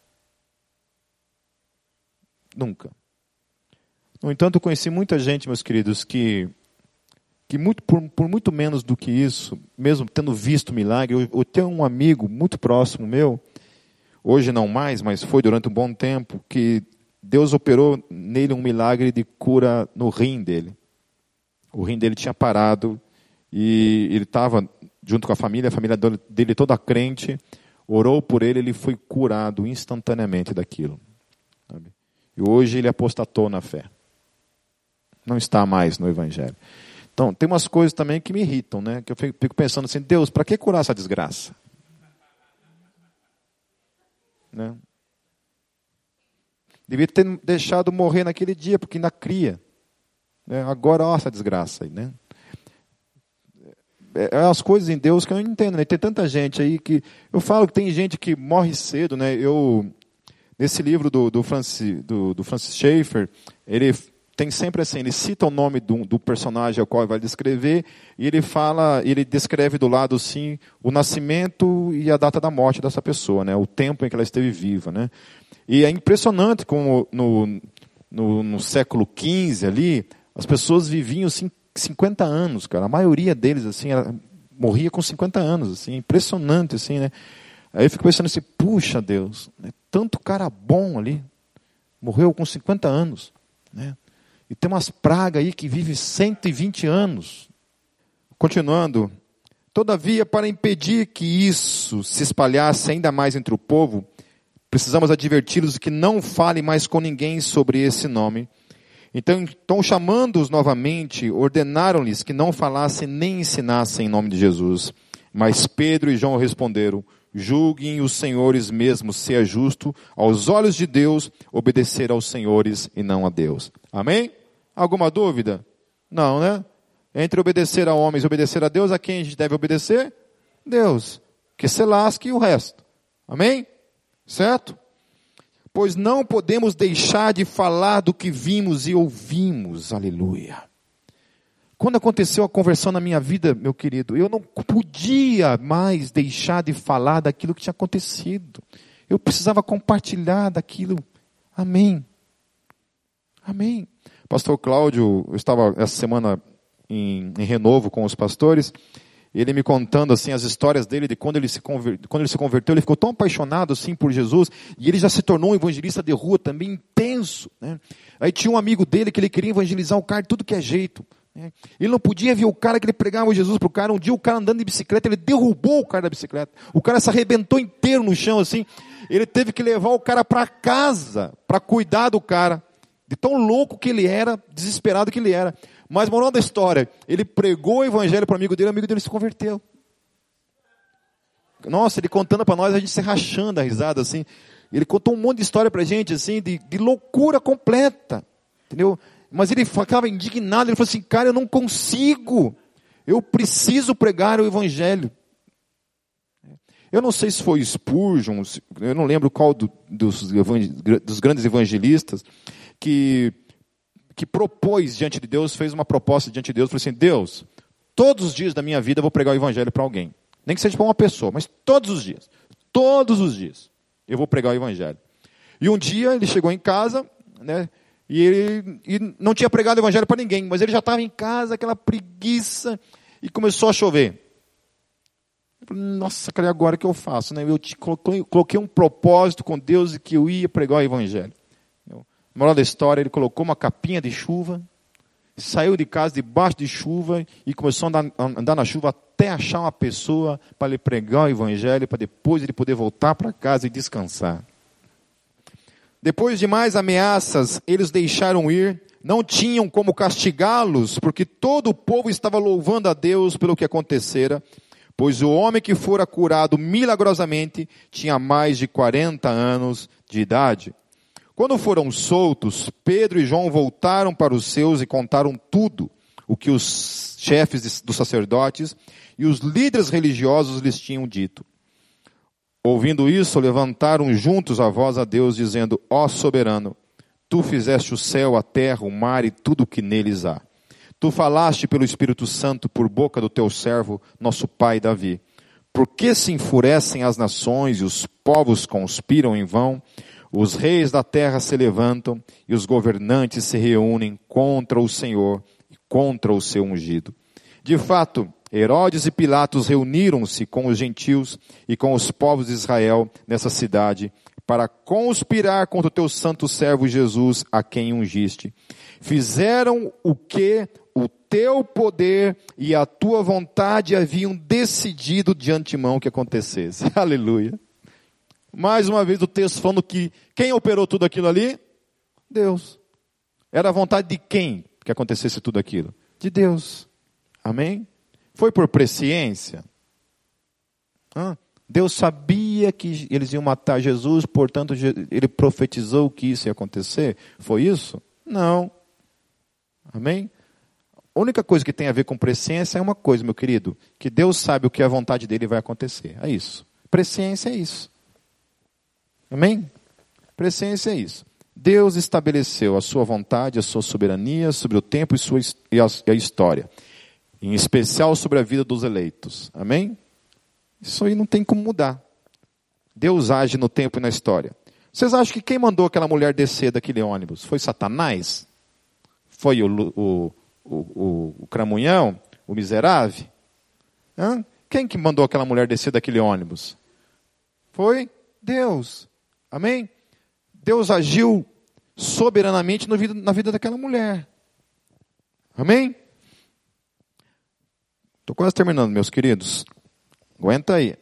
Nunca. No entanto, eu conheci muita gente, meus queridos, que, que muito, por, por muito menos do que isso, mesmo tendo visto milagre, eu, eu tenho um amigo muito próximo meu, hoje não mais, mas foi durante um bom tempo, que Deus operou nele um milagre de cura no rim dele. O rim dele tinha parado e ele estava junto com a família, a família dele toda crente, orou por ele, ele foi curado instantaneamente daquilo. Sabe? E hoje ele apostatou na fé. Não está mais no Evangelho. Então, tem umas coisas também que me irritam, né? Que eu fico pensando assim, Deus, para que curar essa desgraça? Né? Devia ter deixado morrer naquele dia, porque ainda cria. Né? Agora, olha essa desgraça aí, né? É as coisas em Deus que eu não entendo, né? Tem tanta gente aí que... Eu falo que tem gente que morre cedo, né? Eu, nesse livro do, do, Francis, do, do Francis Schaeffer, ele tem sempre assim, ele cita o nome do, do personagem ao qual ele vai descrever, e ele fala, ele descreve do lado assim, o nascimento e a data da morte dessa pessoa, né? O tempo em que ela esteve viva, né? E é impressionante como no, no, no século quinze ali, as pessoas viviam assim, cinquenta anos, cara. A maioria deles, assim, ela morria com cinquenta anos, assim, impressionante, assim, né? Aí eu fico pensando assim, puxa Deus, né? Tanto cara bom ali, morreu com cinquenta anos, né? E tem umas pragas aí que vivem cento e vinte anos. Continuando, todavia, para impedir que isso se espalhasse ainda mais entre o povo, precisamos adverti-los que não fale mais com ninguém sobre esse nome. Então, então chamando-os novamente, ordenaram-lhes que não falassem nem ensinassem em nome de Jesus. Mas Pedro e João responderam, julguem os senhores mesmos se é justo, aos olhos de Deus, obedecer aos senhores e não a Deus. Amém? Alguma dúvida? Não, né? Entre obedecer a homens e obedecer a Deus, a quem a gente deve obedecer? Deus. Que se lasque o resto. Amém? Certo? Pois não podemos deixar de falar do que vimos e ouvimos. Aleluia. Quando aconteceu a conversão na minha vida, meu querido, eu não podia mais deixar de falar daquilo que tinha acontecido. Eu precisava compartilhar daquilo. Amém. Amém. Pastor Cláudio, eu estava essa semana em, em renovo com os pastores, ele me contando assim as histórias dele de quando ele se converteu, quando ele se converteu, ele ficou tão apaixonado assim por Jesus, e ele já se tornou um evangelista de rua também intenso, né? Aí tinha um amigo dele que ele queria evangelizar o cara de tudo que é jeito, né? Ele não podia ver o cara que ele pregava Jesus pro cara. Um dia o cara andando de bicicleta, ele derrubou o cara da bicicleta, o cara se arrebentou inteiro no chão assim, ele teve que levar o cara para casa para cuidar do cara, de tão louco que ele era, desesperado que ele era. Mas, moral da história, ele pregou o evangelho para o amigo dele, o amigo dele se converteu. Nossa, ele contando para nós, a gente se rachando a risada, assim. Ele contou um monte de história para a gente, assim, de, de loucura completa. Entendeu? Mas ele ficava indignado, ele falou assim, cara, eu não consigo. Eu preciso pregar o evangelho. Eu não sei se foi Spurgeon, eu não lembro qual do, dos, dos grandes evangelistas, que... que propôs diante de Deus, fez uma proposta diante de Deus, falou assim, Deus, todos os dias da minha vida eu vou pregar o evangelho para alguém. Nem que seja para uma pessoa, mas todos os dias. Todos os dias eu vou pregar o evangelho. E um dia ele chegou em casa, né, e ele e não tinha pregado o evangelho para ninguém, mas ele já estava em casa, aquela preguiça, e começou a chover. Eu falei, nossa, cara, agora o que eu faço? Né? Eu te coloquei, coloquei um propósito com Deus de que eu ia pregar o evangelho. Moral da história, ele colocou uma capinha de chuva, saiu de casa debaixo de chuva e começou a andar, a andar na chuva até achar uma pessoa para lhe pregar o evangelho, para depois ele poder voltar para casa e descansar. Depois de mais ameaças, eles deixaram ir, não tinham como castigá-los, porque todo o povo estava louvando a Deus pelo que acontecera, pois o homem que fora curado milagrosamente tinha mais de quarenta anos de idade. Quando foram soltos, Pedro e João voltaram para os seus e contaram tudo o que os chefes dos sacerdotes e os líderes religiosos lhes tinham dito. Ouvindo isso, levantaram juntos a voz a Deus, dizendo, ó soberano, tu fizeste o céu, a terra, o mar e tudo o que neles há. Tu falaste pelo Espírito Santo por boca do teu servo, nosso pai Davi. Por que se enfurecem as nações e os povos conspiram em vão? Os reis da terra se levantam e os governantes se reúnem contra o Senhor e contra o seu ungido. De fato, Herodes e Pilatos reuniram-se com os gentios e com os povos de Israel nessa cidade para conspirar contra o teu santo servo Jesus, a quem ungiste. Fizeram o que o teu poder e a tua vontade haviam decidido de antemão que acontecesse. Aleluia. Mais uma vez o texto falando que quem operou tudo aquilo ali? Deus. Era a vontade de quem que acontecesse tudo aquilo? De Deus. Amém? Foi por presciência? Hã? Deus sabia que eles iam matar Jesus, portanto ele profetizou que isso ia acontecer? Foi isso? Não. Amém? A única coisa que tem a ver com presciência é uma coisa, meu querido, que Deus sabe o que a vontade dele vai acontecer. É isso. Presciência é isso. Amém? Presciência é isso. Deus estabeleceu a sua vontade, a sua soberania sobre o tempo e, sua, e, a, e a história. Em especial sobre a vida dos eleitos. Amém? Isso aí não tem como mudar. Deus age no tempo e na história. Vocês acham que quem mandou aquela mulher descer daquele ônibus? Foi Satanás? Foi o, o, o, o, o cramunhão? O miserável? Hã? Quem que mandou aquela mulher descer daquele ônibus? Foi Deus. Amém? Deus agiu soberanamente no vida, na vida daquela mulher. Amém? Estou quase terminando, meus queridos. Aguenta aí.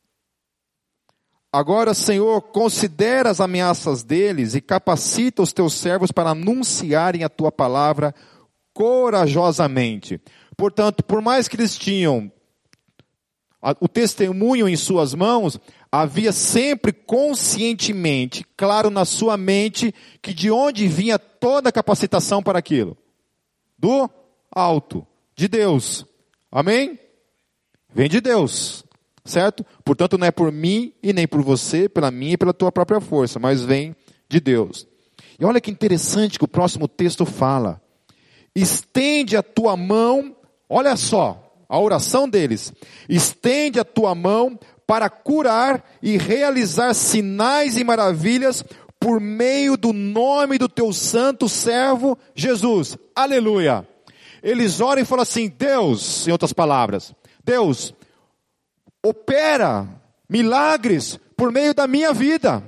Agora, Senhor, considera as ameaças deles e capacita os teus servos para anunciarem a tua palavra corajosamente. Portanto, por mais que eles tinham o testemunho em suas mãos, havia sempre conscientemente, claro na sua mente, que de onde vinha toda a capacitação para aquilo? Do alto, de Deus. Amém? Vem de Deus, certo? Portanto, não é por mim e nem por você, pela minha e pela tua própria força, mas vem de Deus. E olha que interessante que o próximo texto fala. Estende a tua mão, olha só, a oração deles. Estende a tua mão para curar e realizar sinais e maravilhas por meio do nome do teu santo servo Jesus. Aleluia. Eles oram e falam assim, Deus, em outras palavras, Deus, opera milagres por meio da minha vida.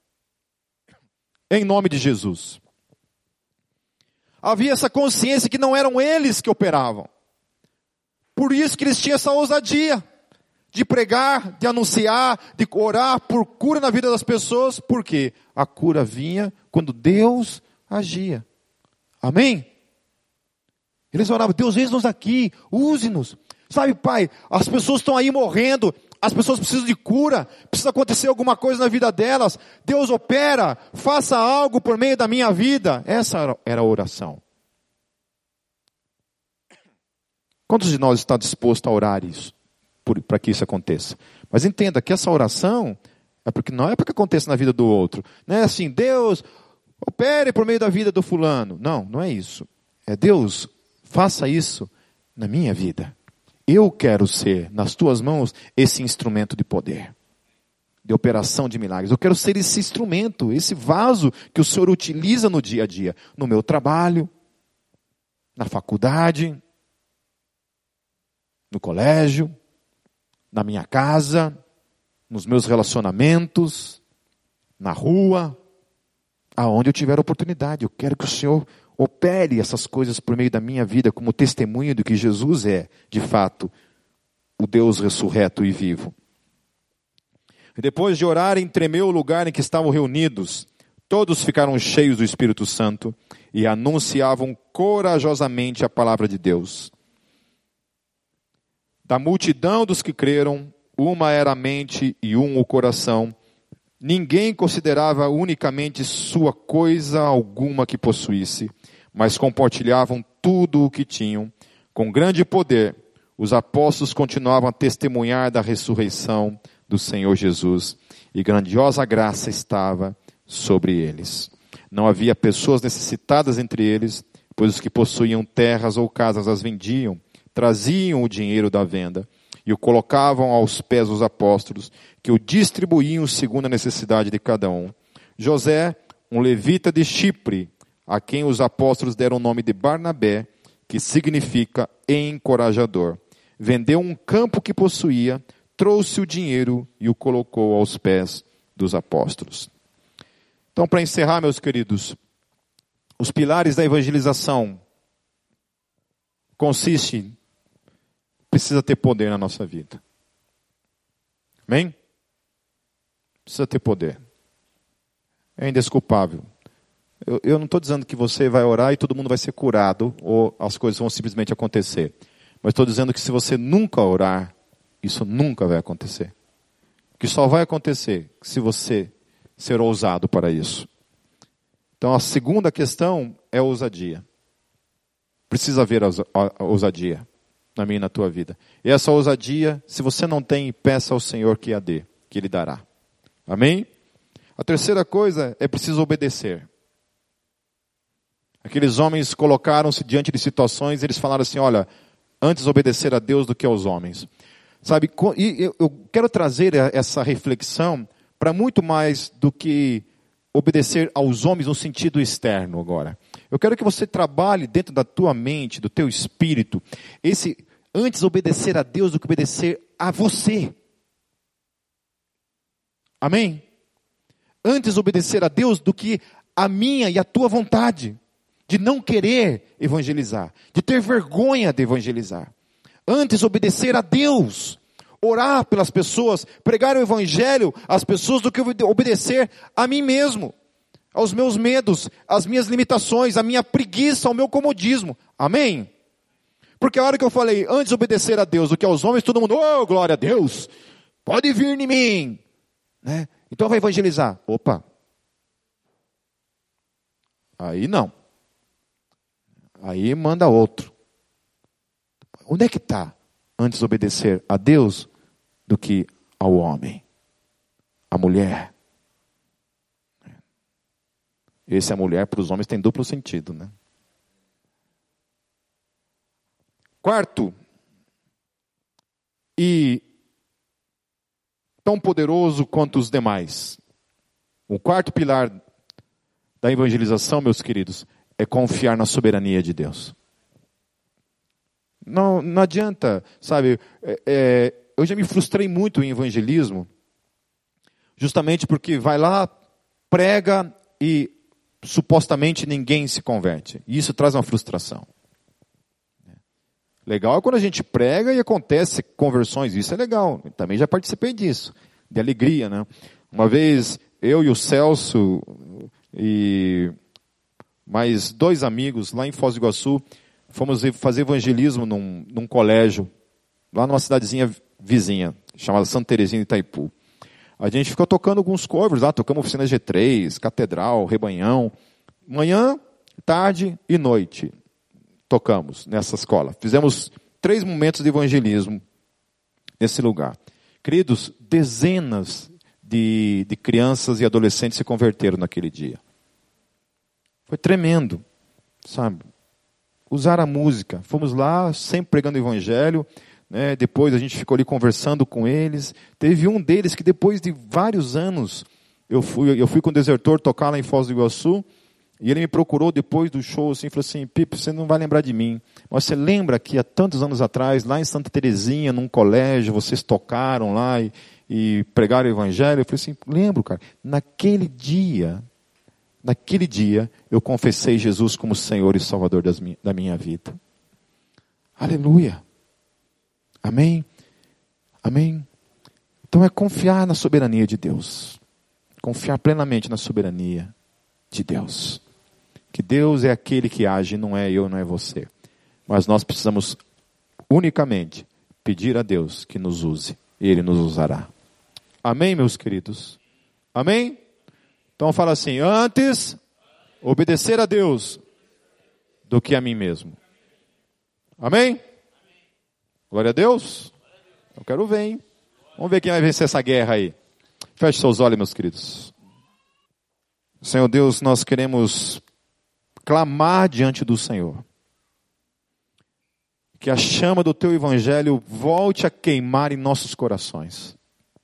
Em nome de Jesus. Havia essa consciência que não eram eles que operavam. Por isso que eles tinham essa ousadia de pregar, de anunciar, de orar por cura na vida das pessoas. Porque a cura vinha quando Deus agia. Amém? Eles oravam, Deus, eis-nos aqui, use-nos. Sabe, Pai, as pessoas estão aí morrendo, as pessoas precisam de cura, precisa acontecer alguma coisa na vida delas. Deus opera, faça algo por meio da minha vida. Essa era a oração. Quantos de nós está disposto a orar isso, para que isso aconteça? Mas entenda que essa oração é porque não é para que aconteça na vida do outro. Não é assim, Deus, opere por meio da vida do fulano. Não, não é isso. É Deus, faça isso na minha vida. Eu quero ser, nas tuas mãos, esse instrumento de poder, de operação de milagres. Eu quero ser esse instrumento, esse vaso que o Senhor utiliza no dia a dia, no meu trabalho, na faculdade, no colégio, na minha casa, nos meus relacionamentos, na rua, aonde eu tiver oportunidade. Eu quero que o Senhor opere essas coisas por meio da minha vida como testemunho do que Jesus é, de fato, o Deus ressurreto e vivo. E depois de orarem, tremeu o lugar em que estavam reunidos. Todos ficaram cheios do Espírito Santo e anunciavam corajosamente a palavra de Deus. Da multidão dos que creram, uma era a mente e um o coração. Ninguém considerava unicamente sua coisa alguma que possuísse, mas compartilhavam tudo o que tinham. Com grande poder, os apóstolos continuavam a testemunhar da ressurreição do Senhor Jesus, e grandiosa graça estava sobre eles. Não havia pessoas necessitadas entre eles, pois os que possuíam terras ou casas as vendiam, traziam o dinheiro da venda e o colocavam aos pés dos apóstolos, que o distribuíam segundo a necessidade de cada um. José, um levita de Chipre, a quem os apóstolos deram o nome de Barnabé, que significa encorajador, vendeu um campo que possuía, trouxe o dinheiro e o colocou aos pés dos apóstolos. Então, para encerrar, meus queridos, os pilares da evangelização consiste, precisa ter poder na nossa vida. Amém? Precisa ter poder. É indesculpável. Eu, eu não estou dizendo que você vai orar e todo mundo vai ser curado, ou as coisas vão simplesmente acontecer. Mas estou dizendo que se você nunca orar, isso nunca vai acontecer. Que só vai acontecer se você ser ousado para isso. Então a segunda questão é a ousadia. Precisa haver a ousadia na minha e na tua vida. E essa ousadia, se você não tem, peça ao Senhor que a dê, que Ele dará. Amém? A terceira coisa é preciso obedecer. Aqueles homens colocaram-se diante de situações, eles falaram assim, olha, antes obedecer a Deus do que aos homens. Sabe, e eu quero trazer essa reflexão para muito mais do que obedecer aos homens no sentido externo agora. Eu quero que você trabalhe dentro da tua mente, do teu espírito, esse antes obedecer a Deus do que obedecer a você. Amém? Antes obedecer a Deus do que a minha e a tua vontade. De não querer evangelizar. De ter vergonha de evangelizar. Antes obedecer a Deus. Orar pelas pessoas. Pregar o evangelho às pessoas do que obedecer a mim mesmo. Aos meus medos, às minhas limitações, à minha preguiça, ao meu comodismo. Amém? Porque a hora que eu falei, antes obedecer a Deus do que aos homens, todo mundo, oh, glória a Deus. Pode vir em mim. Né? Então vai evangelizar. Opa. Aí não. Aí manda outro. Onde é que está? Antes obedecer a Deus do que ao homem. A mulher. Esse a mulher para os homens tem duplo sentido, né? Quarto. E tão poderoso quanto os demais. O quarto pilar da evangelização, meus queridos, é confiar na soberania de Deus. Não, não adianta, sabe, é, é, eu já me frustrei muito em evangelismo, justamente porque vai lá, prega e supostamente ninguém se converte. E isso traz uma frustração. Legal é quando a gente prega e acontece conversões, isso é legal. Eu também já participei disso, de alegria, né? Uma vez, eu e o Celso e mais dois amigos lá em Foz do Iguaçu, fomos fazer evangelismo num, num colégio, lá numa cidadezinha vizinha, chamada Santa Terezinha de Itaipu. A gente ficou tocando alguns covers lá, tocamos Oficina G três, Catedral, Rebanhão. Manhã, tarde e noite tocamos nessa escola. Fizemos três momentos de evangelismo nesse lugar. Queridos, dezenas de, de crianças e adolescentes se converteram naquele dia. Foi tremendo, sabe? Usar a música. Fomos lá, sempre pregando o evangelho. Né? Depois a gente ficou ali conversando com eles. Teve um deles que depois de vários anos, eu fui, eu fui com o Desertor tocar lá em Foz do Iguaçu. E ele me procurou depois do show assim, e falou assim, Pipe, você não vai lembrar de mim. Mas você lembra que há tantos anos atrás, lá em Santa Terezinha, num colégio, vocês tocaram lá e, e pregaram o evangelho? Eu falei assim, lembro, cara. Naquele dia, naquele dia, eu confessei Jesus como Senhor e Salvador das, da minha vida. Aleluia. Amém? Amém? Então é confiar na soberania de Deus. Confiar plenamente na soberania de Deus. Que Deus é aquele que age, não é eu, não é você. Mas nós precisamos unicamente pedir a Deus que nos use. E Ele nos usará. Amém, meus queridos? Amém? Então fala assim, antes obedecer a Deus do que a mim mesmo. Amém? Glória a Deus. Eu quero ver, hein? Vamos ver quem vai vencer essa guerra aí. Feche seus olhos, meus queridos. Senhor Deus, nós queremos clamar diante do Senhor. que a chama do teu evangelho volte a queimar em nossos corações.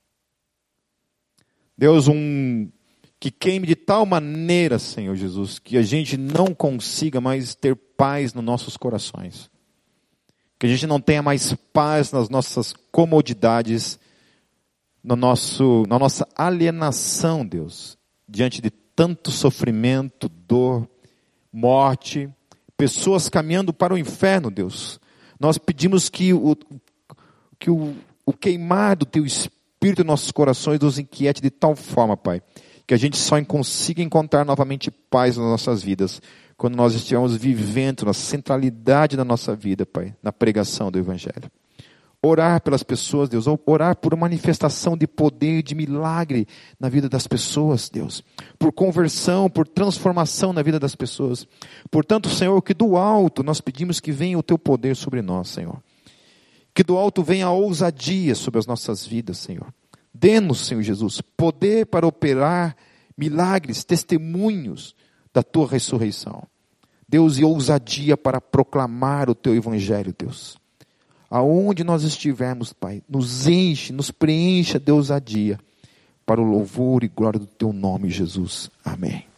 Deus, um, que queime de tal maneira, Senhor Jesus, que a gente não consiga mais ter paz nos nossos corações. Que a gente não tenha mais paz nas nossas comodidades, no nosso, na nossa alienação, Deus, diante de tanto sofrimento, dor, morte, pessoas caminhando para o inferno, Deus. Nós pedimos que o, que o, o queimar do teu Espírito em nossos corações nos inquiete de tal forma, Pai, que a gente só consiga encontrar novamente paz nas nossas vidas, quando nós estivermos vivendo na centralidade da nossa vida, Pai, na pregação do Evangelho. Orar pelas pessoas, Deus, orar por manifestação de poder, de milagre na vida das pessoas, Deus, por conversão, por transformação na vida das pessoas. Portanto, Senhor, que do alto nós pedimos que venha o teu poder sobre nós, Senhor. Que do alto venha a ousadia sobre as nossas vidas, Senhor. Dê-nos, Senhor Jesus, poder para operar milagres, testemunhos da tua ressurreição. Deus, e ousadia para proclamar o teu evangelho, Deus. Aonde nós estivermos, Pai, nos enche, nos preencha de ousadia, para o louvor e glória do teu nome, Jesus. Amém.